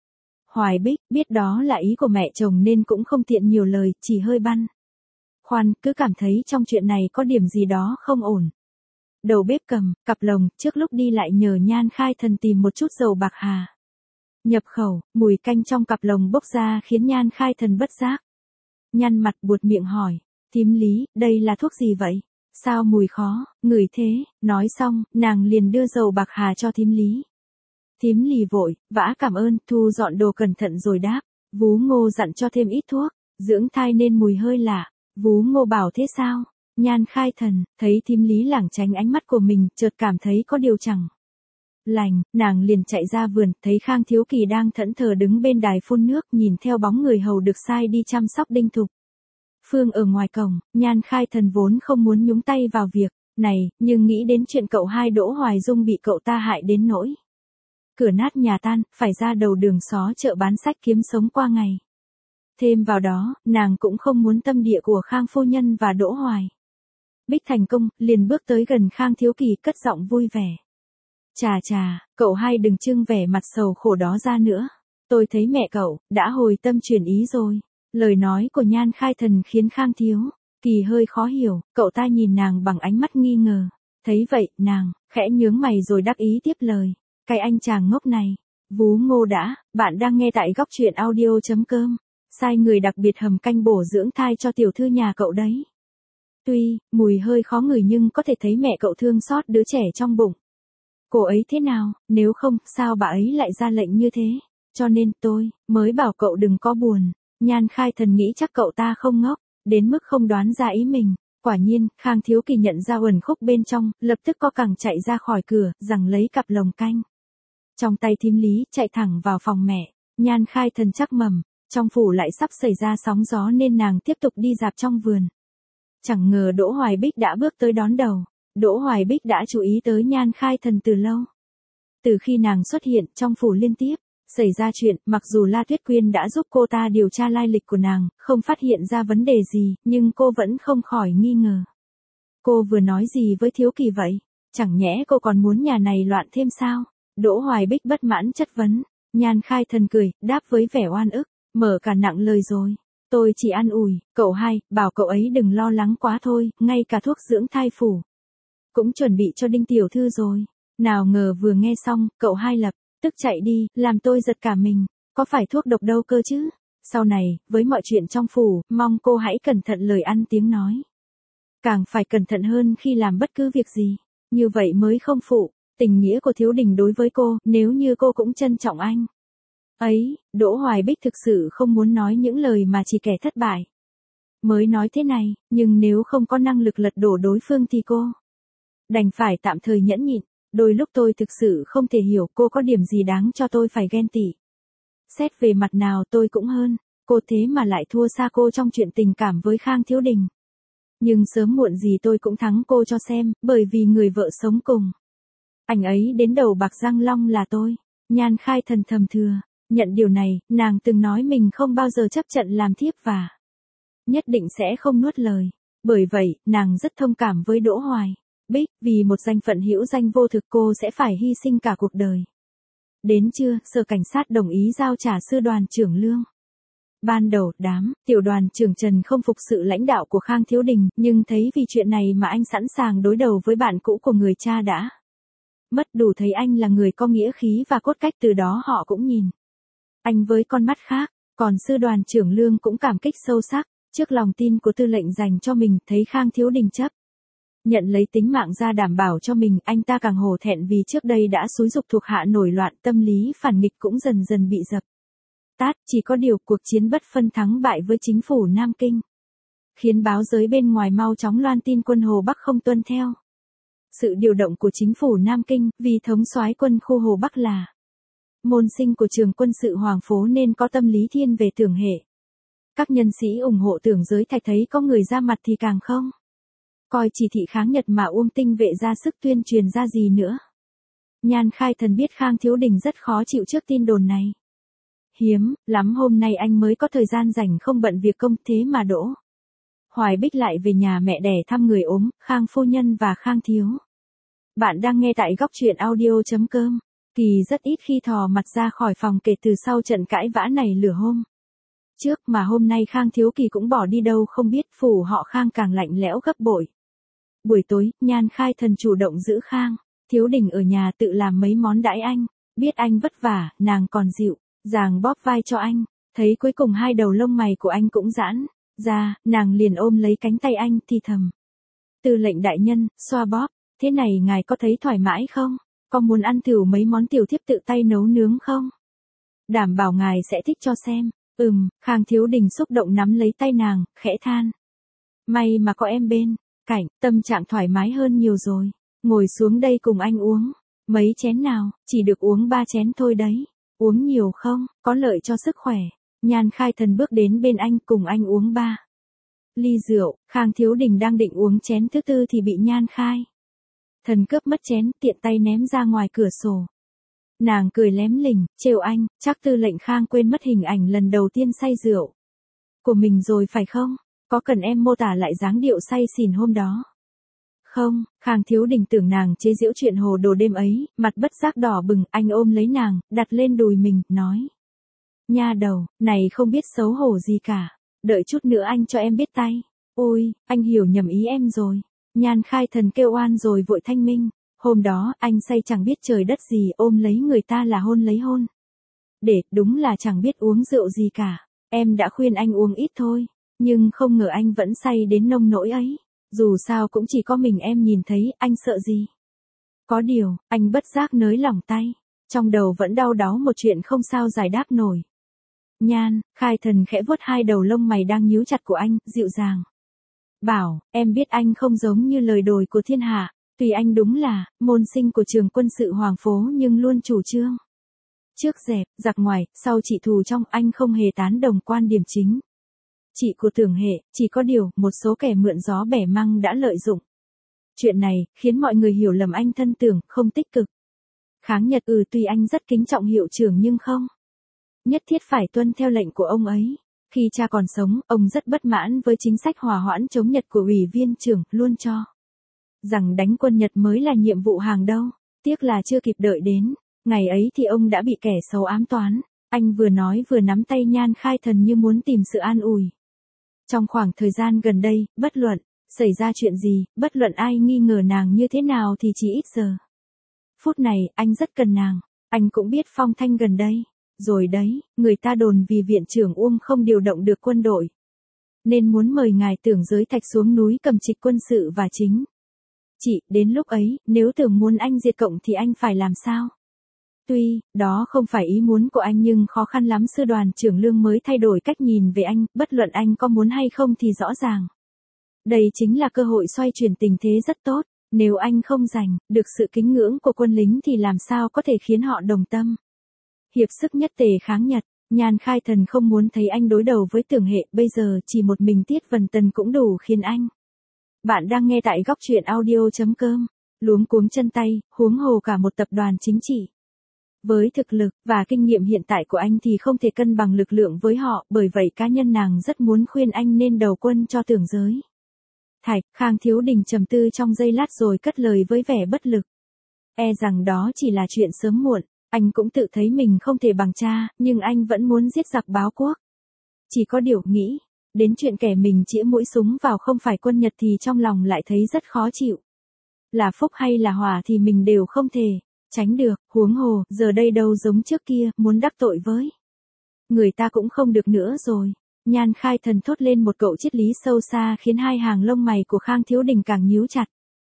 Hoài Bích biết đó là ý của mẹ chồng nên cũng không tiện nhiều lời, chỉ hơi băn khoăn, cứ cảm thấy trong chuyện này có điểm gì đó không ổn. Đầu bếp cầm cặp lồng, trước lúc đi lại nhờ Nhan Khai Thần tìm một chút dầu bạc hà nhập khẩu. Mùi canh trong cặp lồng bốc ra khiến Nhan Khai Thần bất giác nhăn mặt buột miệng hỏi. Thím Lý, đây là thuốc gì vậy? Sao mùi khó ngửi thế? Nói xong, nàng liền đưa dầu bạc hà cho thím Lý. Thím Lì vội vã cảm ơn, thu dọn đồ cẩn thận rồi đáp. Vú Ngô dặn cho thêm ít thuốc dưỡng thai nên mùi hơi lạ. Vú Ngô bảo thế sao? Nhan Khai Thần thấy thím Lý lảng tránh ánh mắt của mình, chợt cảm thấy có điều chẳng lành, nàng liền chạy ra vườn, thấy Khang Thiếu Kỳ đang thẫn thờ đứng bên đài phun nước, nhìn theo bóng người hầu được sai đi chăm sóc Đinh Thục Phương ở ngoài cổng. Nhan Khai Thần vốn không muốn nhúng tay vào việc này, nhưng nghĩ đến chuyện cậu hai Đỗ Hoài Dung bị cậu ta hại đến nỗi cửa nát nhà tan, phải ra đầu đường xó chợ bán sách kiếm sống qua ngày. Thêm vào đó, nàng cũng không muốn tâm địa của Khang phu nhân và Đỗ Hoài Bích thành công, liền bước tới gần Khang Thiếu Kỳ cất giọng vui vẻ. Chà chà, cậu hai đừng trưng vẻ mặt sầu khổ đó ra nữa. Tôi thấy mẹ cậu đã hồi tâm chuyển ý rồi. Lời nói của Nhan Khai Thần khiến Khang Thiếu Kỳ hơi khó hiểu, cậu ta nhìn nàng bằng ánh mắt nghi ngờ. Thấy vậy, nàng khẽ nhướng mày rồi đáp ý tiếp lời. Cái anh chàng ngốc này. Vú Ngô đã, bạn đang nghe tại góc truyện audio.com. Sai người đặc biệt hầm canh bổ dưỡng thai cho tiểu thư nhà cậu đấy. Tuy, mùi hơi khó ngửi nhưng có thể thấy mẹ cậu thương xót đứa trẻ trong bụng cô ấy thế nào, nếu không, sao bà ấy lại ra lệnh như thế. Cho nên, tôi mới bảo cậu đừng có buồn. Nhan Khai Thần nghĩ chắc cậu ta không ngốc đến mức không đoán ra ý mình. Quả nhiên, Khang Thiếu Kỳ nhận ra uẩn khúc bên trong, lập tức co cẳng chạy ra khỏi cửa, giằng lấy cặp lồng canh trong tay thím Lý, chạy thẳng vào phòng mẹ. Nhan Khai Thần chắc mầm, trong phủ lại sắp xảy ra sóng gió nên nàng tiếp tục đi dạp trong vườn. Chẳng ngờ Đỗ Hoài Bích đã bước tới đón đầu. Đỗ Hoài Bích đã chú ý tới Nhan Khai Thần từ lâu. Từ khi nàng xuất hiện trong phủ liên tiếp Xảy ra chuyện, mặc dù La Tuyết Quyên đã giúp cô ta điều tra lai lịch của nàng, không phát hiện ra vấn đề gì, nhưng cô vẫn không khỏi nghi ngờ. Cô vừa nói gì với Thiếu Kỳ vậy? Chẳng nhẽ cô còn muốn nhà này loạn thêm sao? Đỗ Hoài Bích bất mãn chất vấn. Nhan Khai Thần cười, đáp với vẻ oan ức, mở cả nặng lời rồi. Tôi chỉ an ủi, cậu hai, bảo cậu ấy đừng lo lắng quá thôi, ngay cả thuốc dưỡng thai phủ cũng chuẩn bị cho Đinh tiểu thư rồi. Nào ngờ vừa nghe xong, cậu hai lập tức chạy đi, làm tôi giật cả mình, có phải thuốc độc đâu cơ chứ? Sau này, với mọi chuyện trong phủ, mong cô hãy cẩn thận lời ăn tiếng nói. Càng phải cẩn thận hơn khi làm bất cứ việc gì, như vậy mới không phụ tình nghĩa của Thiếu Đình đối với cô, nếu như cô cũng trân trọng anh. Ấy, Đỗ Hoài Bích thực sự không muốn nói những lời mà chỉ kẻ thất bại mới nói thế này, nhưng nếu không có năng lực lật đổ đối phương thì cô đành phải tạm thời nhẫn nhịn. Đôi lúc tôi thực sự không thể hiểu cô có điểm gì đáng cho tôi phải ghen tị. Xét về mặt nào tôi cũng hơn cô, thế mà lại thua xa cô trong chuyện tình cảm với Khang Thiếu Đình. Nhưng sớm muộn gì tôi cũng thắng cô cho xem, bởi vì người vợ sống cùng anh ấy đến đầu bạc răng long là tôi. Nhan Khai Thần thầm thừa nhận điều này, nàng từng nói mình không bao giờ chấp trận làm thiếp và nhất định sẽ không nuốt lời. Bởi vậy, nàng rất thông cảm với Đỗ Hoài Bích, vì một danh phận hữu danh vô thực cô sẽ phải hy sinh cả cuộc đời. Đến trưa, sở cảnh sát đồng ý giao trả sư đoàn trưởng lương. Ban đầu, đám tiểu đoàn trưởng Trần không phục sự lãnh đạo của Khang Thiếu Đình, nhưng thấy vì chuyện này mà anh sẵn sàng đối đầu với bạn cũ của người cha đã mất, đủ thấy anh là người có nghĩa khí và cốt cách, từ đó họ cũng nhìn anh với con mắt khác. Còn sư đoàn trưởng Lương cũng cảm kích sâu sắc trước lòng tin của tư lệnh dành cho mình, thấy Khang Thiếu Đình chấp nhận lấy tính mạng ra đảm bảo cho mình, anh ta càng hổ thẹn vì trước đây đã xúi giục thuộc hạ nổi loạn, tâm lý phản nghịch cũng dần dần bị dập tắt. Chỉ có điều cuộc chiến bất phân thắng bại với chính phủ Nam Kinh khiến báo giới bên ngoài mau chóng loan tin quân Hồ Bắc không tuân theo sự điều động của chính phủ Nam Kinh, vì thống soái quân khu Hồ Bắc là môn sinh của trường quân sự Hoàng Phố nên có tâm lý thiên về tưởng hệ. Các nhân sĩ ủng hộ tưởng giới thạch thấy có người ra mặt thì càng không coi chỉ thị kháng Nhật mà Uông Tinh Vệ ra sức tuyên truyền ra gì nữa. Nhan Khai Thần biết Khang Thiếu Đình rất khó chịu trước tin đồn này. Hiếm lắm hôm nay anh mới có thời gian rảnh không bận việc công, thế mà Đỗ Hoài Bích lại về nhà mẹ đẻ thăm người ốm, Khang phu nhân và Khang thiếu. Bạn đang nghe tại góc truyện audio chấm com. Kỳ rất ít khi thò mặt ra khỏi phòng kể từ sau trận cãi vã này lửa hôm trước, mà hôm nay Khang Thiếu Kỳ cũng bỏ đi đâu không biết, phủ họ Khang càng lạnh lẽo gấp bội. Buổi tối, Nhan Khai Thần chủ động giữ Khang Thiếu Đình ở nhà tự làm mấy món đãi anh. Biết anh vất vả, nàng còn dịu dàng bóp vai cho anh. Thấy cuối cùng hai đầu lông mày của anh cũng giãn ra, nàng liền ôm lấy cánh tay anh thì thầm: Tư lệnh đại nhân, xoa bóp, thế này ngài có thấy thoải mái không? Có muốn ăn thử mấy món tiểu thiếp tự tay nấu nướng không? Đảm bảo ngài sẽ thích cho xem. Ừm, Khang Thiếu Đình xúc động nắm lấy tay nàng, khẽ than: May mà có em bên cạnh, tâm trạng thoải mái hơn nhiều rồi. Ngồi xuống đây cùng anh uống. Mấy chén nào? Chỉ được uống ba chén thôi đấy. Uống nhiều không? Có lợi cho sức khỏe. Nhan Khai Thần bước đến bên anh, cùng anh uống ba ly rượu. Khang Thiếu Đình đang định uống chén thứ tư thì bị Nhan Khai Thần cướp mất chén, tiện tay ném ra ngoài cửa sổ. Nàng cười lém lỉnh, trêu anh: Chắc tư lệnh Khang quên mất hình ảnh lần đầu tiên say rượu của mình rồi phải không? Có cần em mô tả lại dáng điệu say xỉn hôm đó không? Khang Thiếu Đình tưởng nàng chế giễu chuyện hồ đồ đêm ấy, mặt bất giác đỏ bừng, anh ôm lấy nàng, đặt lên đùi mình, nói: Nha đầu, này không biết xấu hổ gì cả. Đợi chút nữa anh cho em biết tay. Ôi, anh hiểu nhầm ý em rồi. Nhan Khai Thần kêu oan rồi vội thanh minh. Hôm đó, anh say chẳng biết trời đất gì, ôm lấy người ta là hôn lấy hôn. Để, đúng là chẳng biết uống rượu gì cả. Em đã khuyên anh uống ít thôi. Nhưng không ngờ anh vẫn say đến nông nỗi ấy. Dù sao cũng chỉ có mình em nhìn thấy, anh sợ gì? Có điều, anh bất giác nới lỏng tay. Trong đầu vẫn đau đáu một chuyện không sao giải đáp nổi. Nhan Khai Thần khẽ vuốt hai đầu lông mày đang nhíu chặt của anh, dịu dàng bảo: Em biết anh không giống như lời đồn của thiên hạ. Tuy anh đúng là môn sinh của trường quân sự Hoàng Phố nhưng luôn chủ trương trước dẹp giặc ngoài, sau trị thù trong, anh không hề tán đồng quan điểm chính trị của Tưởng Hệ. Chỉ có điều, một số kẻ mượn gió bẻ măng đã lợi dụng chuyện này, khiến mọi người hiểu lầm anh thân tưởng, không tích cực kháng Nhật. Ừ, tuy anh rất kính trọng hiệu trưởng nhưng không nhất thiết phải tuân theo lệnh của ông ấy. Khi cha còn sống, ông rất bất mãn với chính sách hòa hoãn chống Nhật của ủy viên trưởng, luôn cho rằng đánh quân Nhật mới là nhiệm vụ hàng đầu. Tiếc là chưa kịp đợi đến ngày ấy thì ông đã bị kẻ xấu ám toán. Anh vừa nói vừa nắm tay Nhan Khai Thần như muốn tìm sự an ủi. Trong khoảng thời gian gần đây, bất luận xảy ra chuyện gì, bất luận ai nghi ngờ nàng như thế nào thì chỉ ít giờ phút này, anh rất cần nàng. Anh cũng biết phong thanh gần đây. Rồi đấy, người ta đồn vì viện trưởng Uông không điều động được quân đội, nên muốn mời ngài Tưởng Giới Thạch xuống núi cầm trịch quân sự và chính trị. Đến lúc ấy, nếu Tưởng muốn anh diệt cộng thì anh phải làm sao? Tuy, đó không phải ý muốn của anh nhưng khó khăn lắm. Sư đoàn trưởng Lương mới thay đổi cách nhìn về anh, bất luận anh có muốn hay không thì rõ ràng. Đây chính là cơ hội xoay chuyển tình thế rất tốt. Nếu anh không giành được sự kính ngưỡng của quân lính thì làm sao có thể khiến họ đồng tâm hiệp sức nhất tề kháng Nhật. Nhan Khai Thần không muốn thấy anh đối đầu với Tưởng Hệ, bây giờ chỉ một mình Tiết Vân Tần cũng đủ khiến anh. Bạn đang nghe tại góc truyện audio chấm com. Luống cuống chân tay, huống hồ cả một tập đoàn chính trị. Với thực lực và kinh nghiệm hiện tại của anh thì không thể cân bằng lực lượng với họ, bởi vậy cá nhân nàng rất muốn khuyên anh nên đầu quân cho Tưởng Giới Thạch. Khang Thiếu Đình trầm tư trong giây lát rồi cất lời với vẻ bất lực. E rằng đó chỉ là chuyện sớm muộn. Anh cũng tự thấy mình không thể bằng cha, nhưng anh vẫn muốn giết giặc báo quốc. Chỉ có điều nghĩ đến chuyện kẻ mình chĩa mũi súng vào không phải quân Nhật thì trong lòng lại thấy rất khó chịu. Là phúc hay là hỏa thì mình đều không thể tránh được, huống hồ, giờ đây đâu giống trước kia, muốn đắc tội với người ta cũng không được nữa rồi. Nhan Khai Thần thốt lên một cậu triết lý sâu xa khiến hai hàng lông mày của Khang Thiếu Đình càng nhíu chặt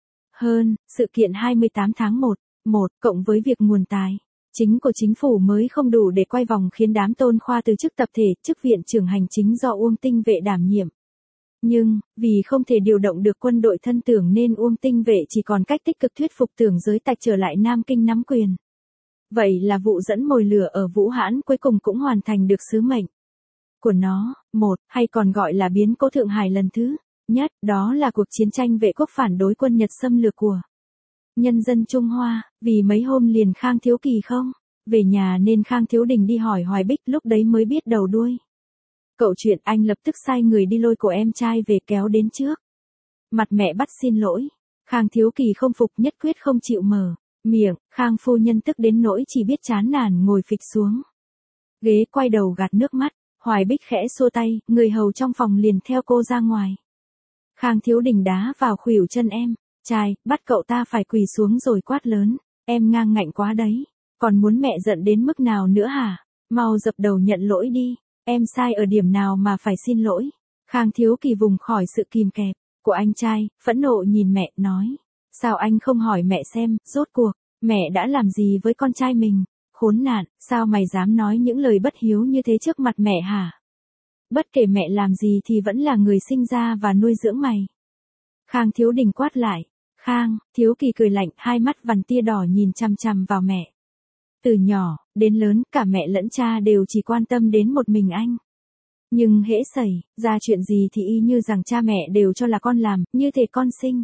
hơn. Sự kiện hai mươi tám tháng một, một cộng với việc nguồn tài chính của chính phủ mới không đủ để quay vòng khiến đám Tôn Khoa từ chức tập thể, chức viện trưởng hành chính do Uông Tinh Vệ đảm nhiệm. Nhưng, vì không thể điều động được quân đội thân Tưởng nên Uông Tinh Vệ chỉ còn cách tích cực thuyết phục Tưởng Giới Thạch trở lại Nam Kinh nắm quyền. Vậy là vụ dẫn mồi lửa ở Vũ Hãn cuối cùng cũng hoàn thành được sứ mệnh của nó. Một, hay còn gọi là biến cố Thượng Hải lần thứ nhất, đó là cuộc chiến tranh vệ quốc phản đối quân Nhật xâm lược của nhân dân Trung Hoa. Vì mấy hôm liền Khang Thiếu Kỳ không về nhà nên Khang Thiếu Đình đi hỏi Hoài Bích, lúc đấy mới biết đầu đuôi cậu chuyện. Anh lập tức sai người đi lôi cổ em trai về kéo đến trước mặt mẹ bắt xin lỗi. Khang Thiếu Kỳ không phục, nhất quyết không chịu mở miệng. Khang phu nhân tức đến nỗi chỉ biết chán nản ngồi phịch xuống ghế, quay đầu gạt nước mắt. Hoài Bích khẽ xua tay, người hầu trong phòng liền theo cô ra ngoài. Khang Thiếu Đình đá vào khuỷu chân em trai, bắt cậu ta phải quỳ xuống rồi quát lớn. Em ngang ngạnh quá đấy, còn muốn mẹ giận đến mức nào nữa hả? Mau dập đầu nhận lỗi đi. Em sai ở điểm nào mà phải xin lỗi? Khang Thiếu Kỳ vùng khỏi sự kìm kẹp của anh trai, phẫn nộ nhìn mẹ, nói. Sao anh không hỏi mẹ xem, rốt cuộc, mẹ đã làm gì với con trai mình? Khốn nạn, sao mày dám nói những lời bất hiếu như thế trước mặt mẹ hả? Bất kể mẹ làm gì thì vẫn là người sinh ra và nuôi dưỡng mày. Khang Thiếu Đình quát lại. Khang Thiếu Kỳ cười lạnh, hai mắt vằn tia đỏ nhìn chằm chằm vào mẹ. Từ nhỏ đến lớn, cả mẹ lẫn cha đều chỉ quan tâm đến một mình anh. Nhưng hễ xảy ra chuyện gì thì y như rằng cha mẹ đều cho là con làm, như thể con sinh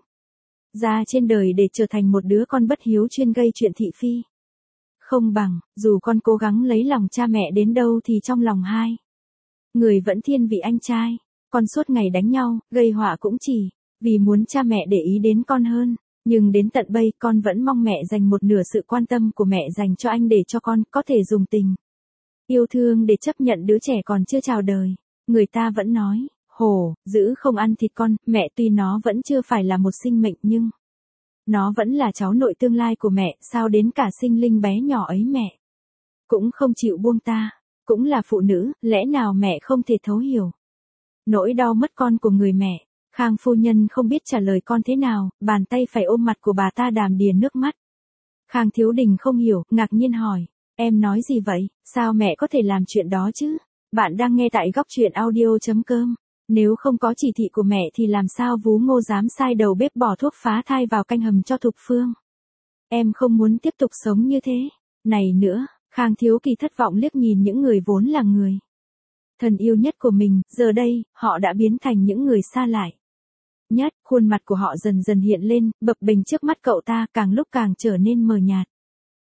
ra trên đời để trở thành một đứa con bất hiếu chuyên gây chuyện thị phi. Không bằng, dù con cố gắng lấy lòng cha mẹ đến đâu thì trong lòng hai người vẫn thiên vị anh trai. Con suốt ngày đánh nhau, gây họa cũng chỉ vì muốn cha mẹ để ý đến con hơn. Nhưng đến tận bây con vẫn mong mẹ dành một nửa sự quan tâm của mẹ dành cho anh để cho con có thể dùng tình yêu thương để chấp nhận đứa trẻ còn chưa chào đời. Người ta vẫn nói, hổ, dữ không ăn thịt con, mẹ tuy nó vẫn chưa phải là một sinh mệnh nhưng nó vẫn là cháu nội tương lai của mẹ, sao đến cả sinh linh bé nhỏ ấy mẹ cũng không chịu buông ta. Cũng là phụ nữ, lẽ nào mẹ không thể thấu hiểu nỗi đau mất con của người mẹ? Khang phu nhân không biết trả lời con thế nào, bàn tay phải ôm mặt của bà ta đàm đìa nước mắt. Khang Thiếu Đình không hiểu, ngạc nhiên hỏi, em nói gì vậy, sao mẹ có thể làm chuyện đó chứ? Bạn đang nghe tại góc truyện audio chấm com. Nếu không có chỉ thị của mẹ thì làm sao Vú Ngô dám sai đầu bếp bỏ thuốc phá thai vào canh hầm cho Thục Phương? Em không muốn tiếp tục sống như thế. Này nữa, Khang Thiếu Kỳ thất vọng liếc nhìn những người vốn là người thân yêu nhất của mình, giờ đây, họ đã biến thành những người xa lạ nhất. Khuôn mặt của họ dần dần hiện lên, bập bềnh trước mắt cậu ta, càng lúc càng trở nên mờ nhạt.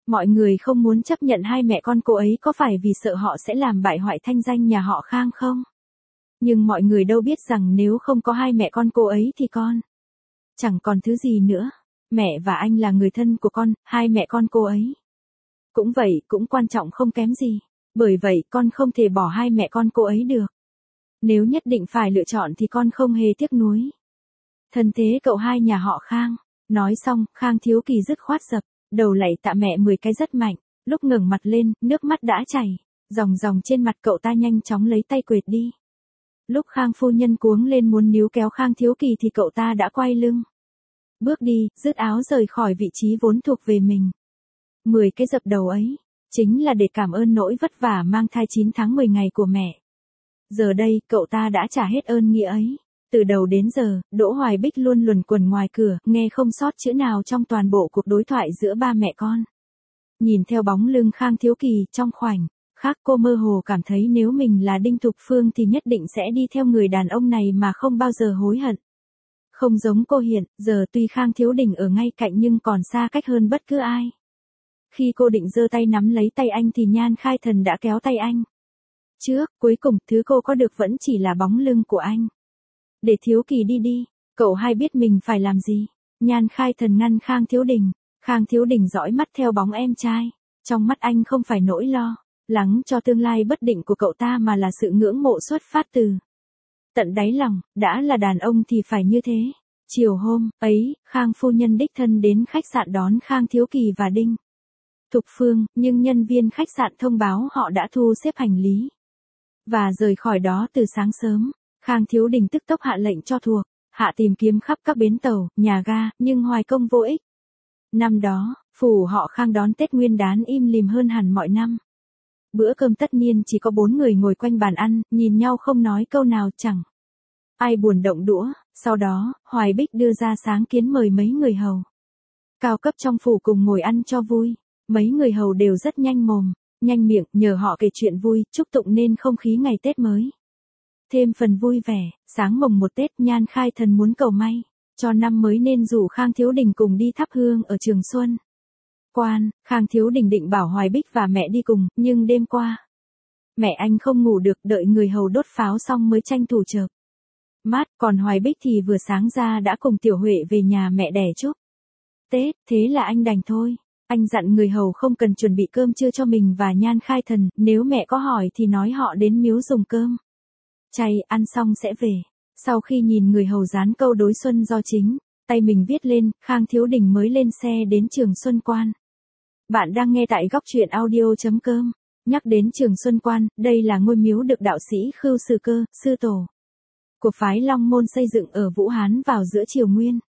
Mọi người không muốn chấp nhận hai mẹ con cô ấy có phải vì sợ họ sẽ làm bại hoại thanh danh nhà họ Khang không? Nhưng mọi người đâu biết rằng nếu không có hai mẹ con cô ấy thì con chẳng còn thứ gì nữa. Mẹ và anh là người thân của con, hai mẹ con cô ấy cũng vậy, cũng quan trọng không kém gì. Bởi vậy con không thể bỏ hai mẹ con cô ấy được. Nếu nhất định phải lựa chọn thì con không hề tiếc nuối. Thân thế cậu hai nhà họ Khang. Nói xong, Khang Thiếu Kỳ dứt khoát dập đầu lạy tạ mẹ mười cái rất mạnh. Lúc ngẩng mặt lên, nước mắt đã chảy ròng ròng trên mặt, cậu ta nhanh chóng lấy tay quệt đi. Lúc Khang phu nhân cuống lên muốn níu kéo Khang Thiếu Kỳ thì cậu ta đã quay lưng bước đi, dứt áo rời khỏi vị trí vốn thuộc về mình. Mười cái dập đầu ấy chính là để cảm ơn nỗi vất vả mang thai chín tháng mười ngày của mẹ. Giờ đây, cậu ta đã trả hết ơn nghĩa ấy. Từ đầu đến giờ, Đỗ Hoài Bích luôn luẩn quẩn ngoài cửa, nghe không sót chữ nào trong toàn bộ cuộc đối thoại giữa ba mẹ con. Nhìn theo bóng lưng Khang Thiếu Kỳ, trong khoảnh khắc cô mơ hồ cảm thấy nếu mình là Đinh Thục Phương thì nhất định sẽ đi theo người đàn ông này mà không bao giờ hối hận. Không giống cô Hiện, giờ tuy Khang Thiếu Đình ở ngay cạnh nhưng còn xa cách hơn bất cứ ai. Khi cô định giơ tay nắm lấy tay anh thì Nhan Khai Thần đã kéo tay anh trước, cuối cùng thứ cô có được vẫn chỉ là bóng lưng của anh. Để Thiếu Kỳ đi đi, cậu hai biết mình phải làm gì. Nhan Khai Thần ngăn Khang Thiếu Đình. Khang Thiếu Đình dõi mắt theo bóng em trai. Trong mắt anh không phải nỗi lo lắng cho tương lai bất định của cậu ta mà là sự ngưỡng mộ xuất phát từ tận đáy lòng, đã là đàn ông thì phải như thế. Chiều hôm ấy, Khang phu nhân đích thân đến khách sạn đón Khang Thiếu Kỳ và Đinh Thục Phương, nhưng nhân viên khách sạn thông báo họ đã thu xếp hành lý và rời khỏi đó từ sáng sớm. Khang Thiếu Đình tức tốc hạ lệnh cho thuộc hạ tìm kiếm khắp các bến tàu, nhà ga, nhưng hoài công vô ích. Năm đó, phủ họ Khang đón Tết Nguyên đán im lìm hơn hẳn mọi năm. Bữa cơm tất niên chỉ có bốn người ngồi quanh bàn ăn, nhìn nhau không nói câu nào, chẳng ai buồn động đũa. Sau đó, Hoài Bích đưa ra sáng kiến mời mấy người hầu cao cấp trong phủ cùng ngồi ăn cho vui. Mấy người hầu đều rất nhanh mồm, nhanh miệng, nhờ họ kể chuyện vui, chúc tụng nên không khí ngày Tết mới thêm phần vui vẻ. Sáng mồng một Tết, Nhan Khai Thần muốn cầu may cho năm mới nên rủ Khang Thiếu Đình cùng đi thắp hương ở Trường Xuân Quan. Khang Thiếu Đình định bảo Hoài Bích và mẹ đi cùng, nhưng đêm qua mẹ anh không ngủ được, đợi người hầu đốt pháo xong mới tranh thủ chợp mắt, còn Hoài Bích thì vừa sáng ra đã cùng Tiểu Huệ về nhà mẹ đẻ chúc Tết, thế là anh đành thôi. Anh dặn người hầu không cần chuẩn bị cơm trưa cho mình và Nhan Khai Thần, nếu mẹ có hỏi thì nói họ đến miếu dùng cơm chay, ăn xong sẽ về. Sau khi nhìn người hầu dán câu đối xuân do chính tay mình viết lên, Khang Thiếu Đình mới lên xe đến Trường Xuân Quan. Bạn đang nghe tại góc truyện audio chấm com. Nhắc đến Trường Xuân Quan, đây là ngôi miếu được đạo sĩ Khưu Sư Cơ, sư tổ của phái Long Môn xây dựng ở Vũ Hán vào giữa triều Nguyên.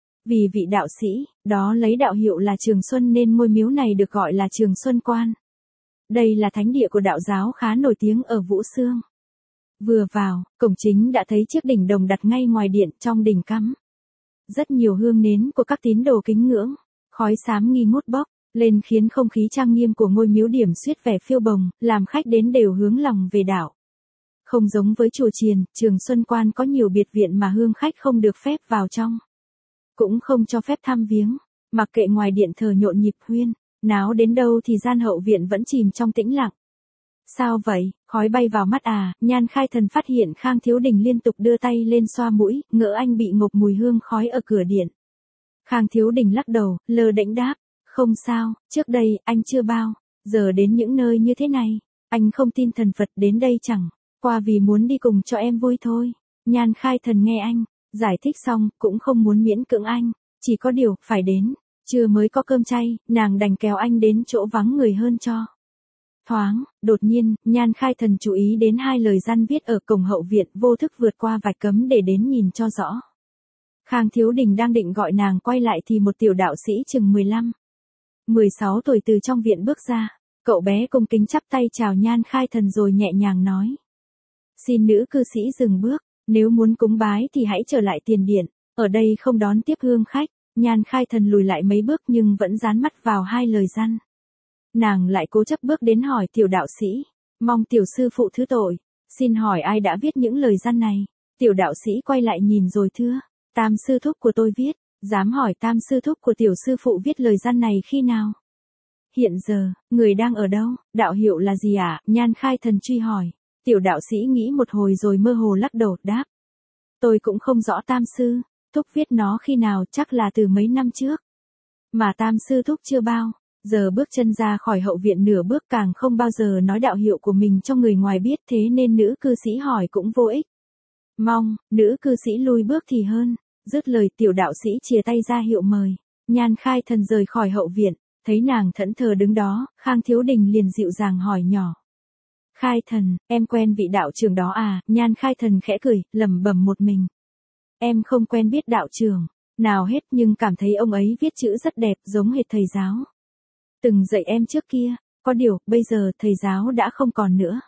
Vì vị đạo sĩ đó lấy đạo hiệu là Trường Xuân nên ngôi miếu này được gọi là Trường Xuân Quan. Đây là thánh địa của đạo giáo khá nổi tiếng ở Vũ Xương. Vừa vào, cổng chính đã thấy chiếc đỉnh đồng đặt ngay ngoài điện, trong đỉnh cắm rất nhiều hương nến của các tín đồ kính ngưỡng. Khói xám nghi ngút bốc lên khiến không khí trang nghiêm của ngôi miếu điểm xuyết vẻ phiêu bồng, làm khách đến đều hướng lòng về đạo. Không giống với chùa chiền, Trường Xuân Quan có nhiều biệt viện mà hương khách không được phép vào trong, cũng không cho phép thăm viếng. Mặc kệ ngoài điện thờ nhộn nhịp huyên náo đến đâu thì gian hậu viện vẫn chìm trong tĩnh lặng. Sao vậy, khói bay vào mắt à? Nhan Khai Thần phát hiện Khang Thiếu Đình liên tục đưa tay lên xoa mũi, ngỡ anh bị ngộp mùi hương khói ở cửa điện. Khang Thiếu Đình lắc đầu, lơ đễnh đáp, không sao, trước đây anh chưa bao giờ đến những nơi như thế này. Anh không tin thần Phật, đến đây chẳng qua vì muốn đi cùng cho em vui thôi. Nhan Khai Thần nghe anh giải thích xong, cũng không muốn miễn cưỡng anh, chỉ có điều phải đến trưa mới có cơm chay, nàng đành kéo anh đến chỗ vắng người hơn cho thoáng. Đột nhiên, Nhan Khai Thần chú ý đến hai lời răn viết ở cổng hậu viện, vô thức vượt qua vạch cấm để đến nhìn cho rõ. Khang Thiếu Đình đang định gọi nàng quay lại thì một tiểu đạo sĩ chừng mười lăm, mười sáu tuổi từ trong viện bước ra. Cậu bé cung kính chắp tay chào Nhan Khai Thần rồi nhẹ nhàng nói: Xin nữ cư sĩ dừng bước, nếu muốn cúng bái thì hãy trở lại tiền điện, ở đây không đón tiếp hương khách. Nhan Khai Thần lùi lại mấy bước nhưng vẫn dán mắt vào hai lời răn. Nàng lại cố chấp bước đến hỏi tiểu đạo sĩ: Mong tiểu sư phụ thứ tội, xin hỏi ai đã viết những lời răn này? Tiểu đạo sĩ quay lại nhìn rồi thưa: Tam sư thúc của tôi viết. Dám hỏi tam sư thúc của tiểu sư phụ viết lời răn này khi nào? Hiện giờ, người đang ở đâu, đạo hiệu là gì ạ? À? Nhan Khai Thần truy hỏi. Tiểu đạo sĩ nghĩ một hồi rồi mơ hồ lắc đầu đáp. Tôi cũng không rõ Tam Sư, thúc viết nó khi nào, chắc là từ mấy năm trước. Mà Tam Sư thúc chưa bao giờ bước chân ra khỏi hậu viện nửa bước, càng không bao giờ nói đạo hiệu của mình cho người ngoài biết, thế nên nữ cư sĩ hỏi cũng vô ích. Mong, nữ cư sĩ lui bước thì hơn. Dứt lời tiểu đạo sĩ chìa tay ra hiệu mời. Nhan Khai Thần rời khỏi hậu viện, thấy nàng thẫn thờ đứng đó, Khang Thiếu Đình liền dịu dàng hỏi nhỏ. Khai Thần, em quen vị đạo trưởng đó à? Nhan Khai Thần khẽ cười, lẩm bẩm một mình. Em không quen biết đạo trưởng nào hết, nhưng cảm thấy ông ấy viết chữ rất đẹp, giống hệt thầy giáo từng dạy em trước kia, có điều, bây giờ thầy giáo đã không còn nữa.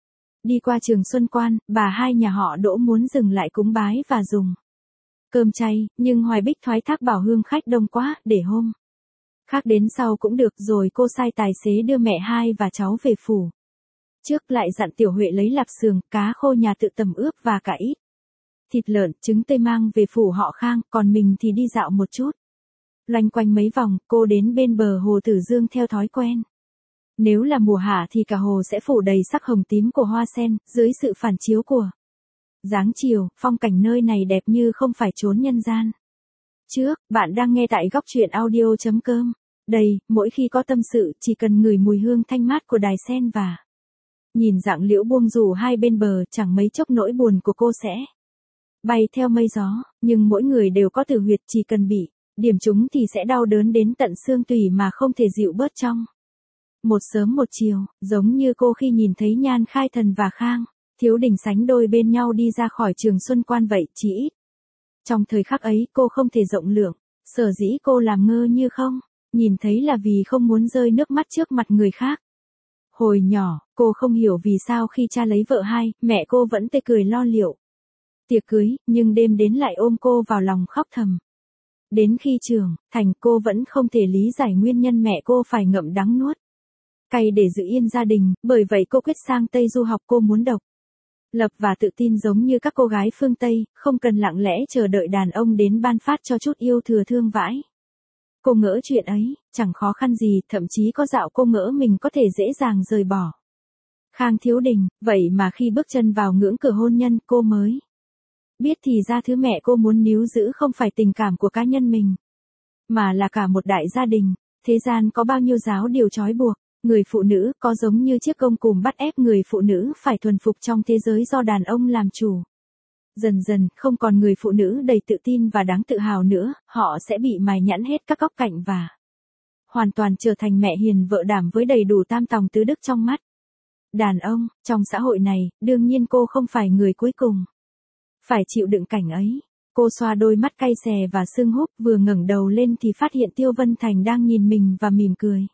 Đi qua trường Xuân Quan, bà hai nhà họ Đỗ muốn dừng lại cúng bái và dùng cơm chay, nhưng Hoài Bích thoái thác bảo hương khách đông quá, để hôm khác đến sau cũng được, rồi cô sai tài xế đưa mẹ hai và cháu về phủ. Trước lại dặn Tiểu Huệ lấy lạp xương, cá khô nhà tự tầm ướp và cả ít thịt lợn, trứng tươi mang về phủ họ Khang, còn mình thì đi dạo một chút. Loanh quanh mấy vòng, cô đến bên bờ hồ Tử Dương theo thói quen. Nếu là mùa hạ thì cả hồ sẽ phủ đầy sắc hồng tím của hoa sen, dưới sự phản chiếu của dáng chiều, phong cảnh nơi này đẹp như không phải chốn nhân gian. Trước, bạn đang nghe tại góc truyện audio chấm com. Đây, mỗi khi có tâm sự, chỉ cần ngửi mùi hương thanh mát của đài sen và nhìn dạng liễu buông rủ hai bên bờ, chẳng mấy chốc nỗi buồn của cô sẽ bay theo mây gió, nhưng mỗi người đều có tử huyệt, chỉ cần bị điểm chúng thì sẽ đau đớn đến tận xương tủy mà không thể dịu bớt trong một sớm một chiều, giống như cô khi nhìn thấy Nhan Khai Thần và Khang Thiếu Đình sánh đôi bên nhau đi ra khỏi trường Xuân Quan vậy, chỉ ít trong thời khắc ấy cô không thể rộng lượng, sở dĩ cô làm ngơ như không nhìn thấy là vì không muốn rơi nước mắt trước mặt người khác. Hồi nhỏ, cô không hiểu vì sao khi cha lấy vợ hai, mẹ cô vẫn tê cười lo liệu tiệc cưới, nhưng đêm đến lại ôm cô vào lòng khóc thầm. Đến khi trưởng thành, cô vẫn không thể lý giải nguyên nhân mẹ cô phải ngậm đắng nuốt cay để giữ yên gia đình, bởi vậy cô quyết sang Tây du học. Cô muốn độc lập và tự tin giống như các cô gái phương Tây, không cần lặng lẽ chờ đợi đàn ông đến ban phát cho chút yêu thừa thương vãi. Cô ngỡ chuyện ấy chẳng khó khăn gì, thậm chí có dạo cô ngỡ mình có thể dễ dàng rời bỏ Khang Thiếu Đình, vậy mà khi bước chân vào ngưỡng cửa hôn nhân, cô mới biết thì ra thứ mẹ cô muốn níu giữ không phải tình cảm của cá nhân mình, mà là cả một đại gia đình. Thế gian có bao nhiêu giáo điều trói buộc người phụ nữ, có giống như chiếc gông cùm bắt ép người phụ nữ phải thuần phục trong thế giới do đàn ông làm chủ. Dần dần, không còn người phụ nữ đầy tự tin và đáng tự hào nữa, họ sẽ bị mài nhẵn hết các góc cạnh và hoàn toàn trở thành mẹ hiền vợ đảm với đầy đủ tam tòng tứ đức trong mắt đàn ông. Trong xã hội này, đương nhiên cô không phải người cuối cùng phải chịu đựng cảnh ấy. Cô xoa đôi mắt cay xè và sưng húp, vừa ngẩng đầu lên thì phát hiện Tiêu Vân Thành đang nhìn mình và mỉm cười.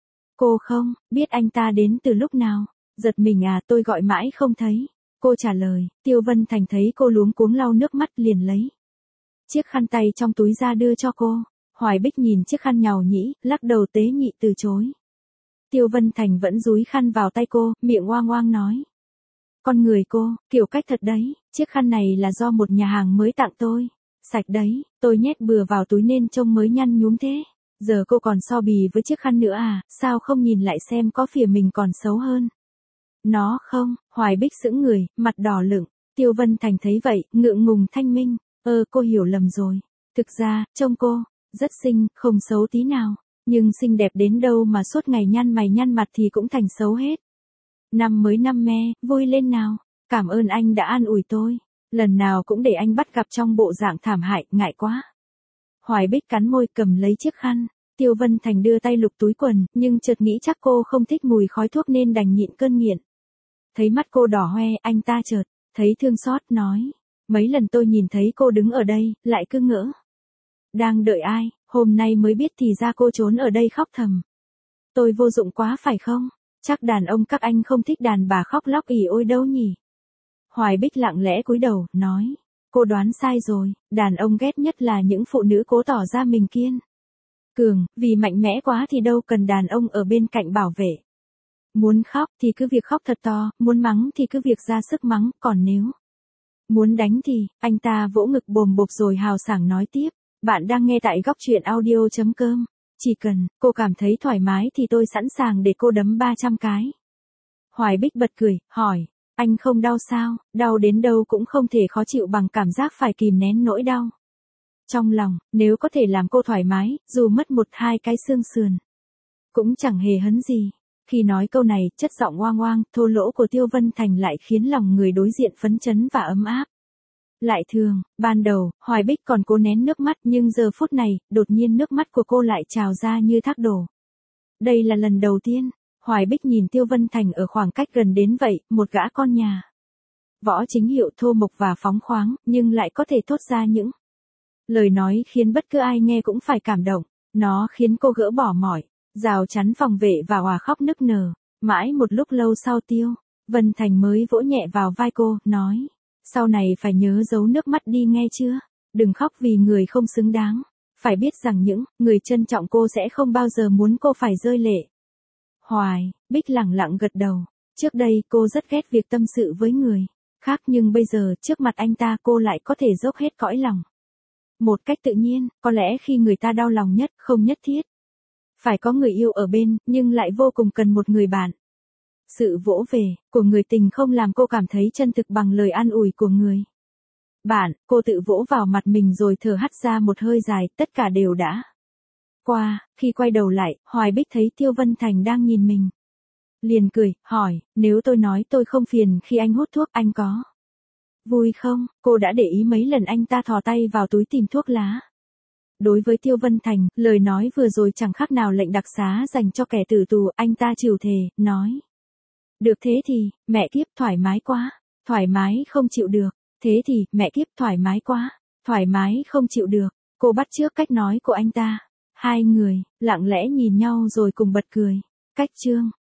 Cô không biết anh ta đến từ lúc nào. Giật mình à, tôi gọi mãi không thấy. Cô trả lời. Tiêu Vân Thành thấy cô luống cuống lau nước mắt liền lấy chiếc khăn tay trong túi ra đưa cho cô. Hoài Bích nhìn chiếc khăn nhàu nhĩ, lắc đầu tế nhị từ chối. Tiêu Vân Thành vẫn dúi khăn vào tay cô, miệng oang oang nói. Con người cô, kiểu cách thật đấy, chiếc khăn này là do một nhà hàng mới tặng tôi. Sạch đấy, tôi nhét bừa vào túi nên trông mới nhăn nhúm thế. Giờ cô còn so bì với chiếc khăn nữa à, sao không nhìn lại xem có phìa mình còn xấu hơn. Nó không, Hoài Bích sững người, mặt đỏ lửng. Tiêu Vân Thành thấy vậy, ngượng ngùng thanh minh. Ơ cô hiểu lầm rồi. Thực ra, trông cô rất xinh, không xấu tí nào. Nhưng xinh đẹp đến đâu mà suốt ngày nhăn mày nhăn mặt thì cũng thành xấu hết. Năm mới năm me, vui lên nào. Cảm ơn anh đã an ủi tôi. Lần nào cũng để anh bắt gặp trong bộ dạng thảm hại, ngại quá. Hoài Bích cắn môi cầm lấy chiếc khăn. Tiêu Vân Thành đưa tay lục túi quần, nhưng chợt nghĩ chắc cô không thích mùi khói thuốc nên đành nhịn cơn nghiện. Thấy mắt cô đỏ hoe, anh ta chợt thấy thương xót, nói. Mấy lần tôi nhìn thấy cô đứng ở đây, lại cứ ngỡ đang đợi ai, hôm nay mới biết thì ra cô trốn ở đây khóc thầm. Tôi vô dụng quá phải không? Chắc đàn ông các anh không thích đàn bà khóc lóc ỉ ôi đâu nhỉ? Hoài Bích lặng lẽ cúi đầu, nói. Cô đoán sai rồi, đàn ông ghét nhất là những phụ nữ cố tỏ ra mình kiên cường, vì mạnh mẽ quá thì đâu cần đàn ông ở bên cạnh bảo vệ. Muốn khóc thì cứ việc khóc thật to, muốn mắng thì cứ việc ra sức mắng, còn nếu muốn đánh thì, anh ta vỗ ngực bồm bộp rồi hào sảng nói tiếp. Bạn đang nghe tại góc truyện audio chấm com. Chỉ cần, cô cảm thấy thoải mái thì tôi sẵn sàng để cô đấm ba trăm cái. Hoài Bích bật cười, hỏi, anh không đau sao, đau đến đâu cũng không thể khó chịu bằng cảm giác phải kìm nén nỗi đau. Trong lòng, nếu có thể làm cô thoải mái, dù mất một hai cái xương sườn, cũng chẳng hề hấn gì. Khi nói câu này, chất giọng oang oang, thô lỗ của Tiêu Vân Thành lại khiến lòng người đối diện phấn chấn và ấm áp. Lại thường, ban đầu, Hoài Bích còn cố nén nước mắt nhưng giờ phút này, đột nhiên nước mắt của cô lại trào ra như thác đổ. Đây là lần đầu tiên, Hoài Bích nhìn Tiêu Vân Thành ở khoảng cách gần đến vậy, một gã con nhà. Võ chính hiệu thô mộc và phóng khoáng, nhưng lại có thể thốt ra những lời nói khiến bất cứ ai nghe cũng phải cảm động. Nó khiến cô gỡ bỏ mọi rào chắn phòng vệ và òa khóc nức nở. Mãi một lúc lâu sau Tiêu Vân Thành mới vỗ nhẹ vào vai cô, nói, sau này phải nhớ giấu nước mắt đi nghe chưa? Đừng khóc vì người không xứng đáng. Phải biết rằng những người trân trọng cô sẽ không bao giờ muốn cô phải rơi lệ. Hoài Bích lẳng lặng gật đầu. Trước đây cô rất ghét việc tâm sự với người khác nhưng bây giờ trước mặt anh ta cô lại có thể dốc hết cõi lòng. Một cách tự nhiên, có lẽ khi người ta đau lòng nhất không nhất thiết phải có người yêu ở bên, nhưng lại vô cùng cần một người bạn. Sự vỗ về của người tình không làm cô cảm thấy chân thực bằng lời an ủi của người bạn. Cô tự vỗ vào mặt mình rồi thở hắt ra một hơi dài, tất cả đều đã qua. Khi quay đầu lại, Hoài Bích thấy Tiêu Vân Thành đang nhìn mình. Liền cười, hỏi, nếu tôi nói tôi không phiền khi anh hút thuốc, anh có vui không? Cô đã để ý mấy lần anh ta thò tay vào túi tìm thuốc lá. Đối với Tiêu Vân Thành, lời nói vừa rồi chẳng khác nào lệnh đặc xá dành cho kẻ tử tù. Anh ta trừu thề, nói, được thế thì, mẹ kiếp thoải mái quá, thoải mái không chịu được. Thế thì, mẹ kiếp thoải mái quá, thoải mái không chịu được. Cô bắt chước cách nói của anh ta. Hai người, lặng lẽ nhìn nhau rồi cùng bật cười. Cách chương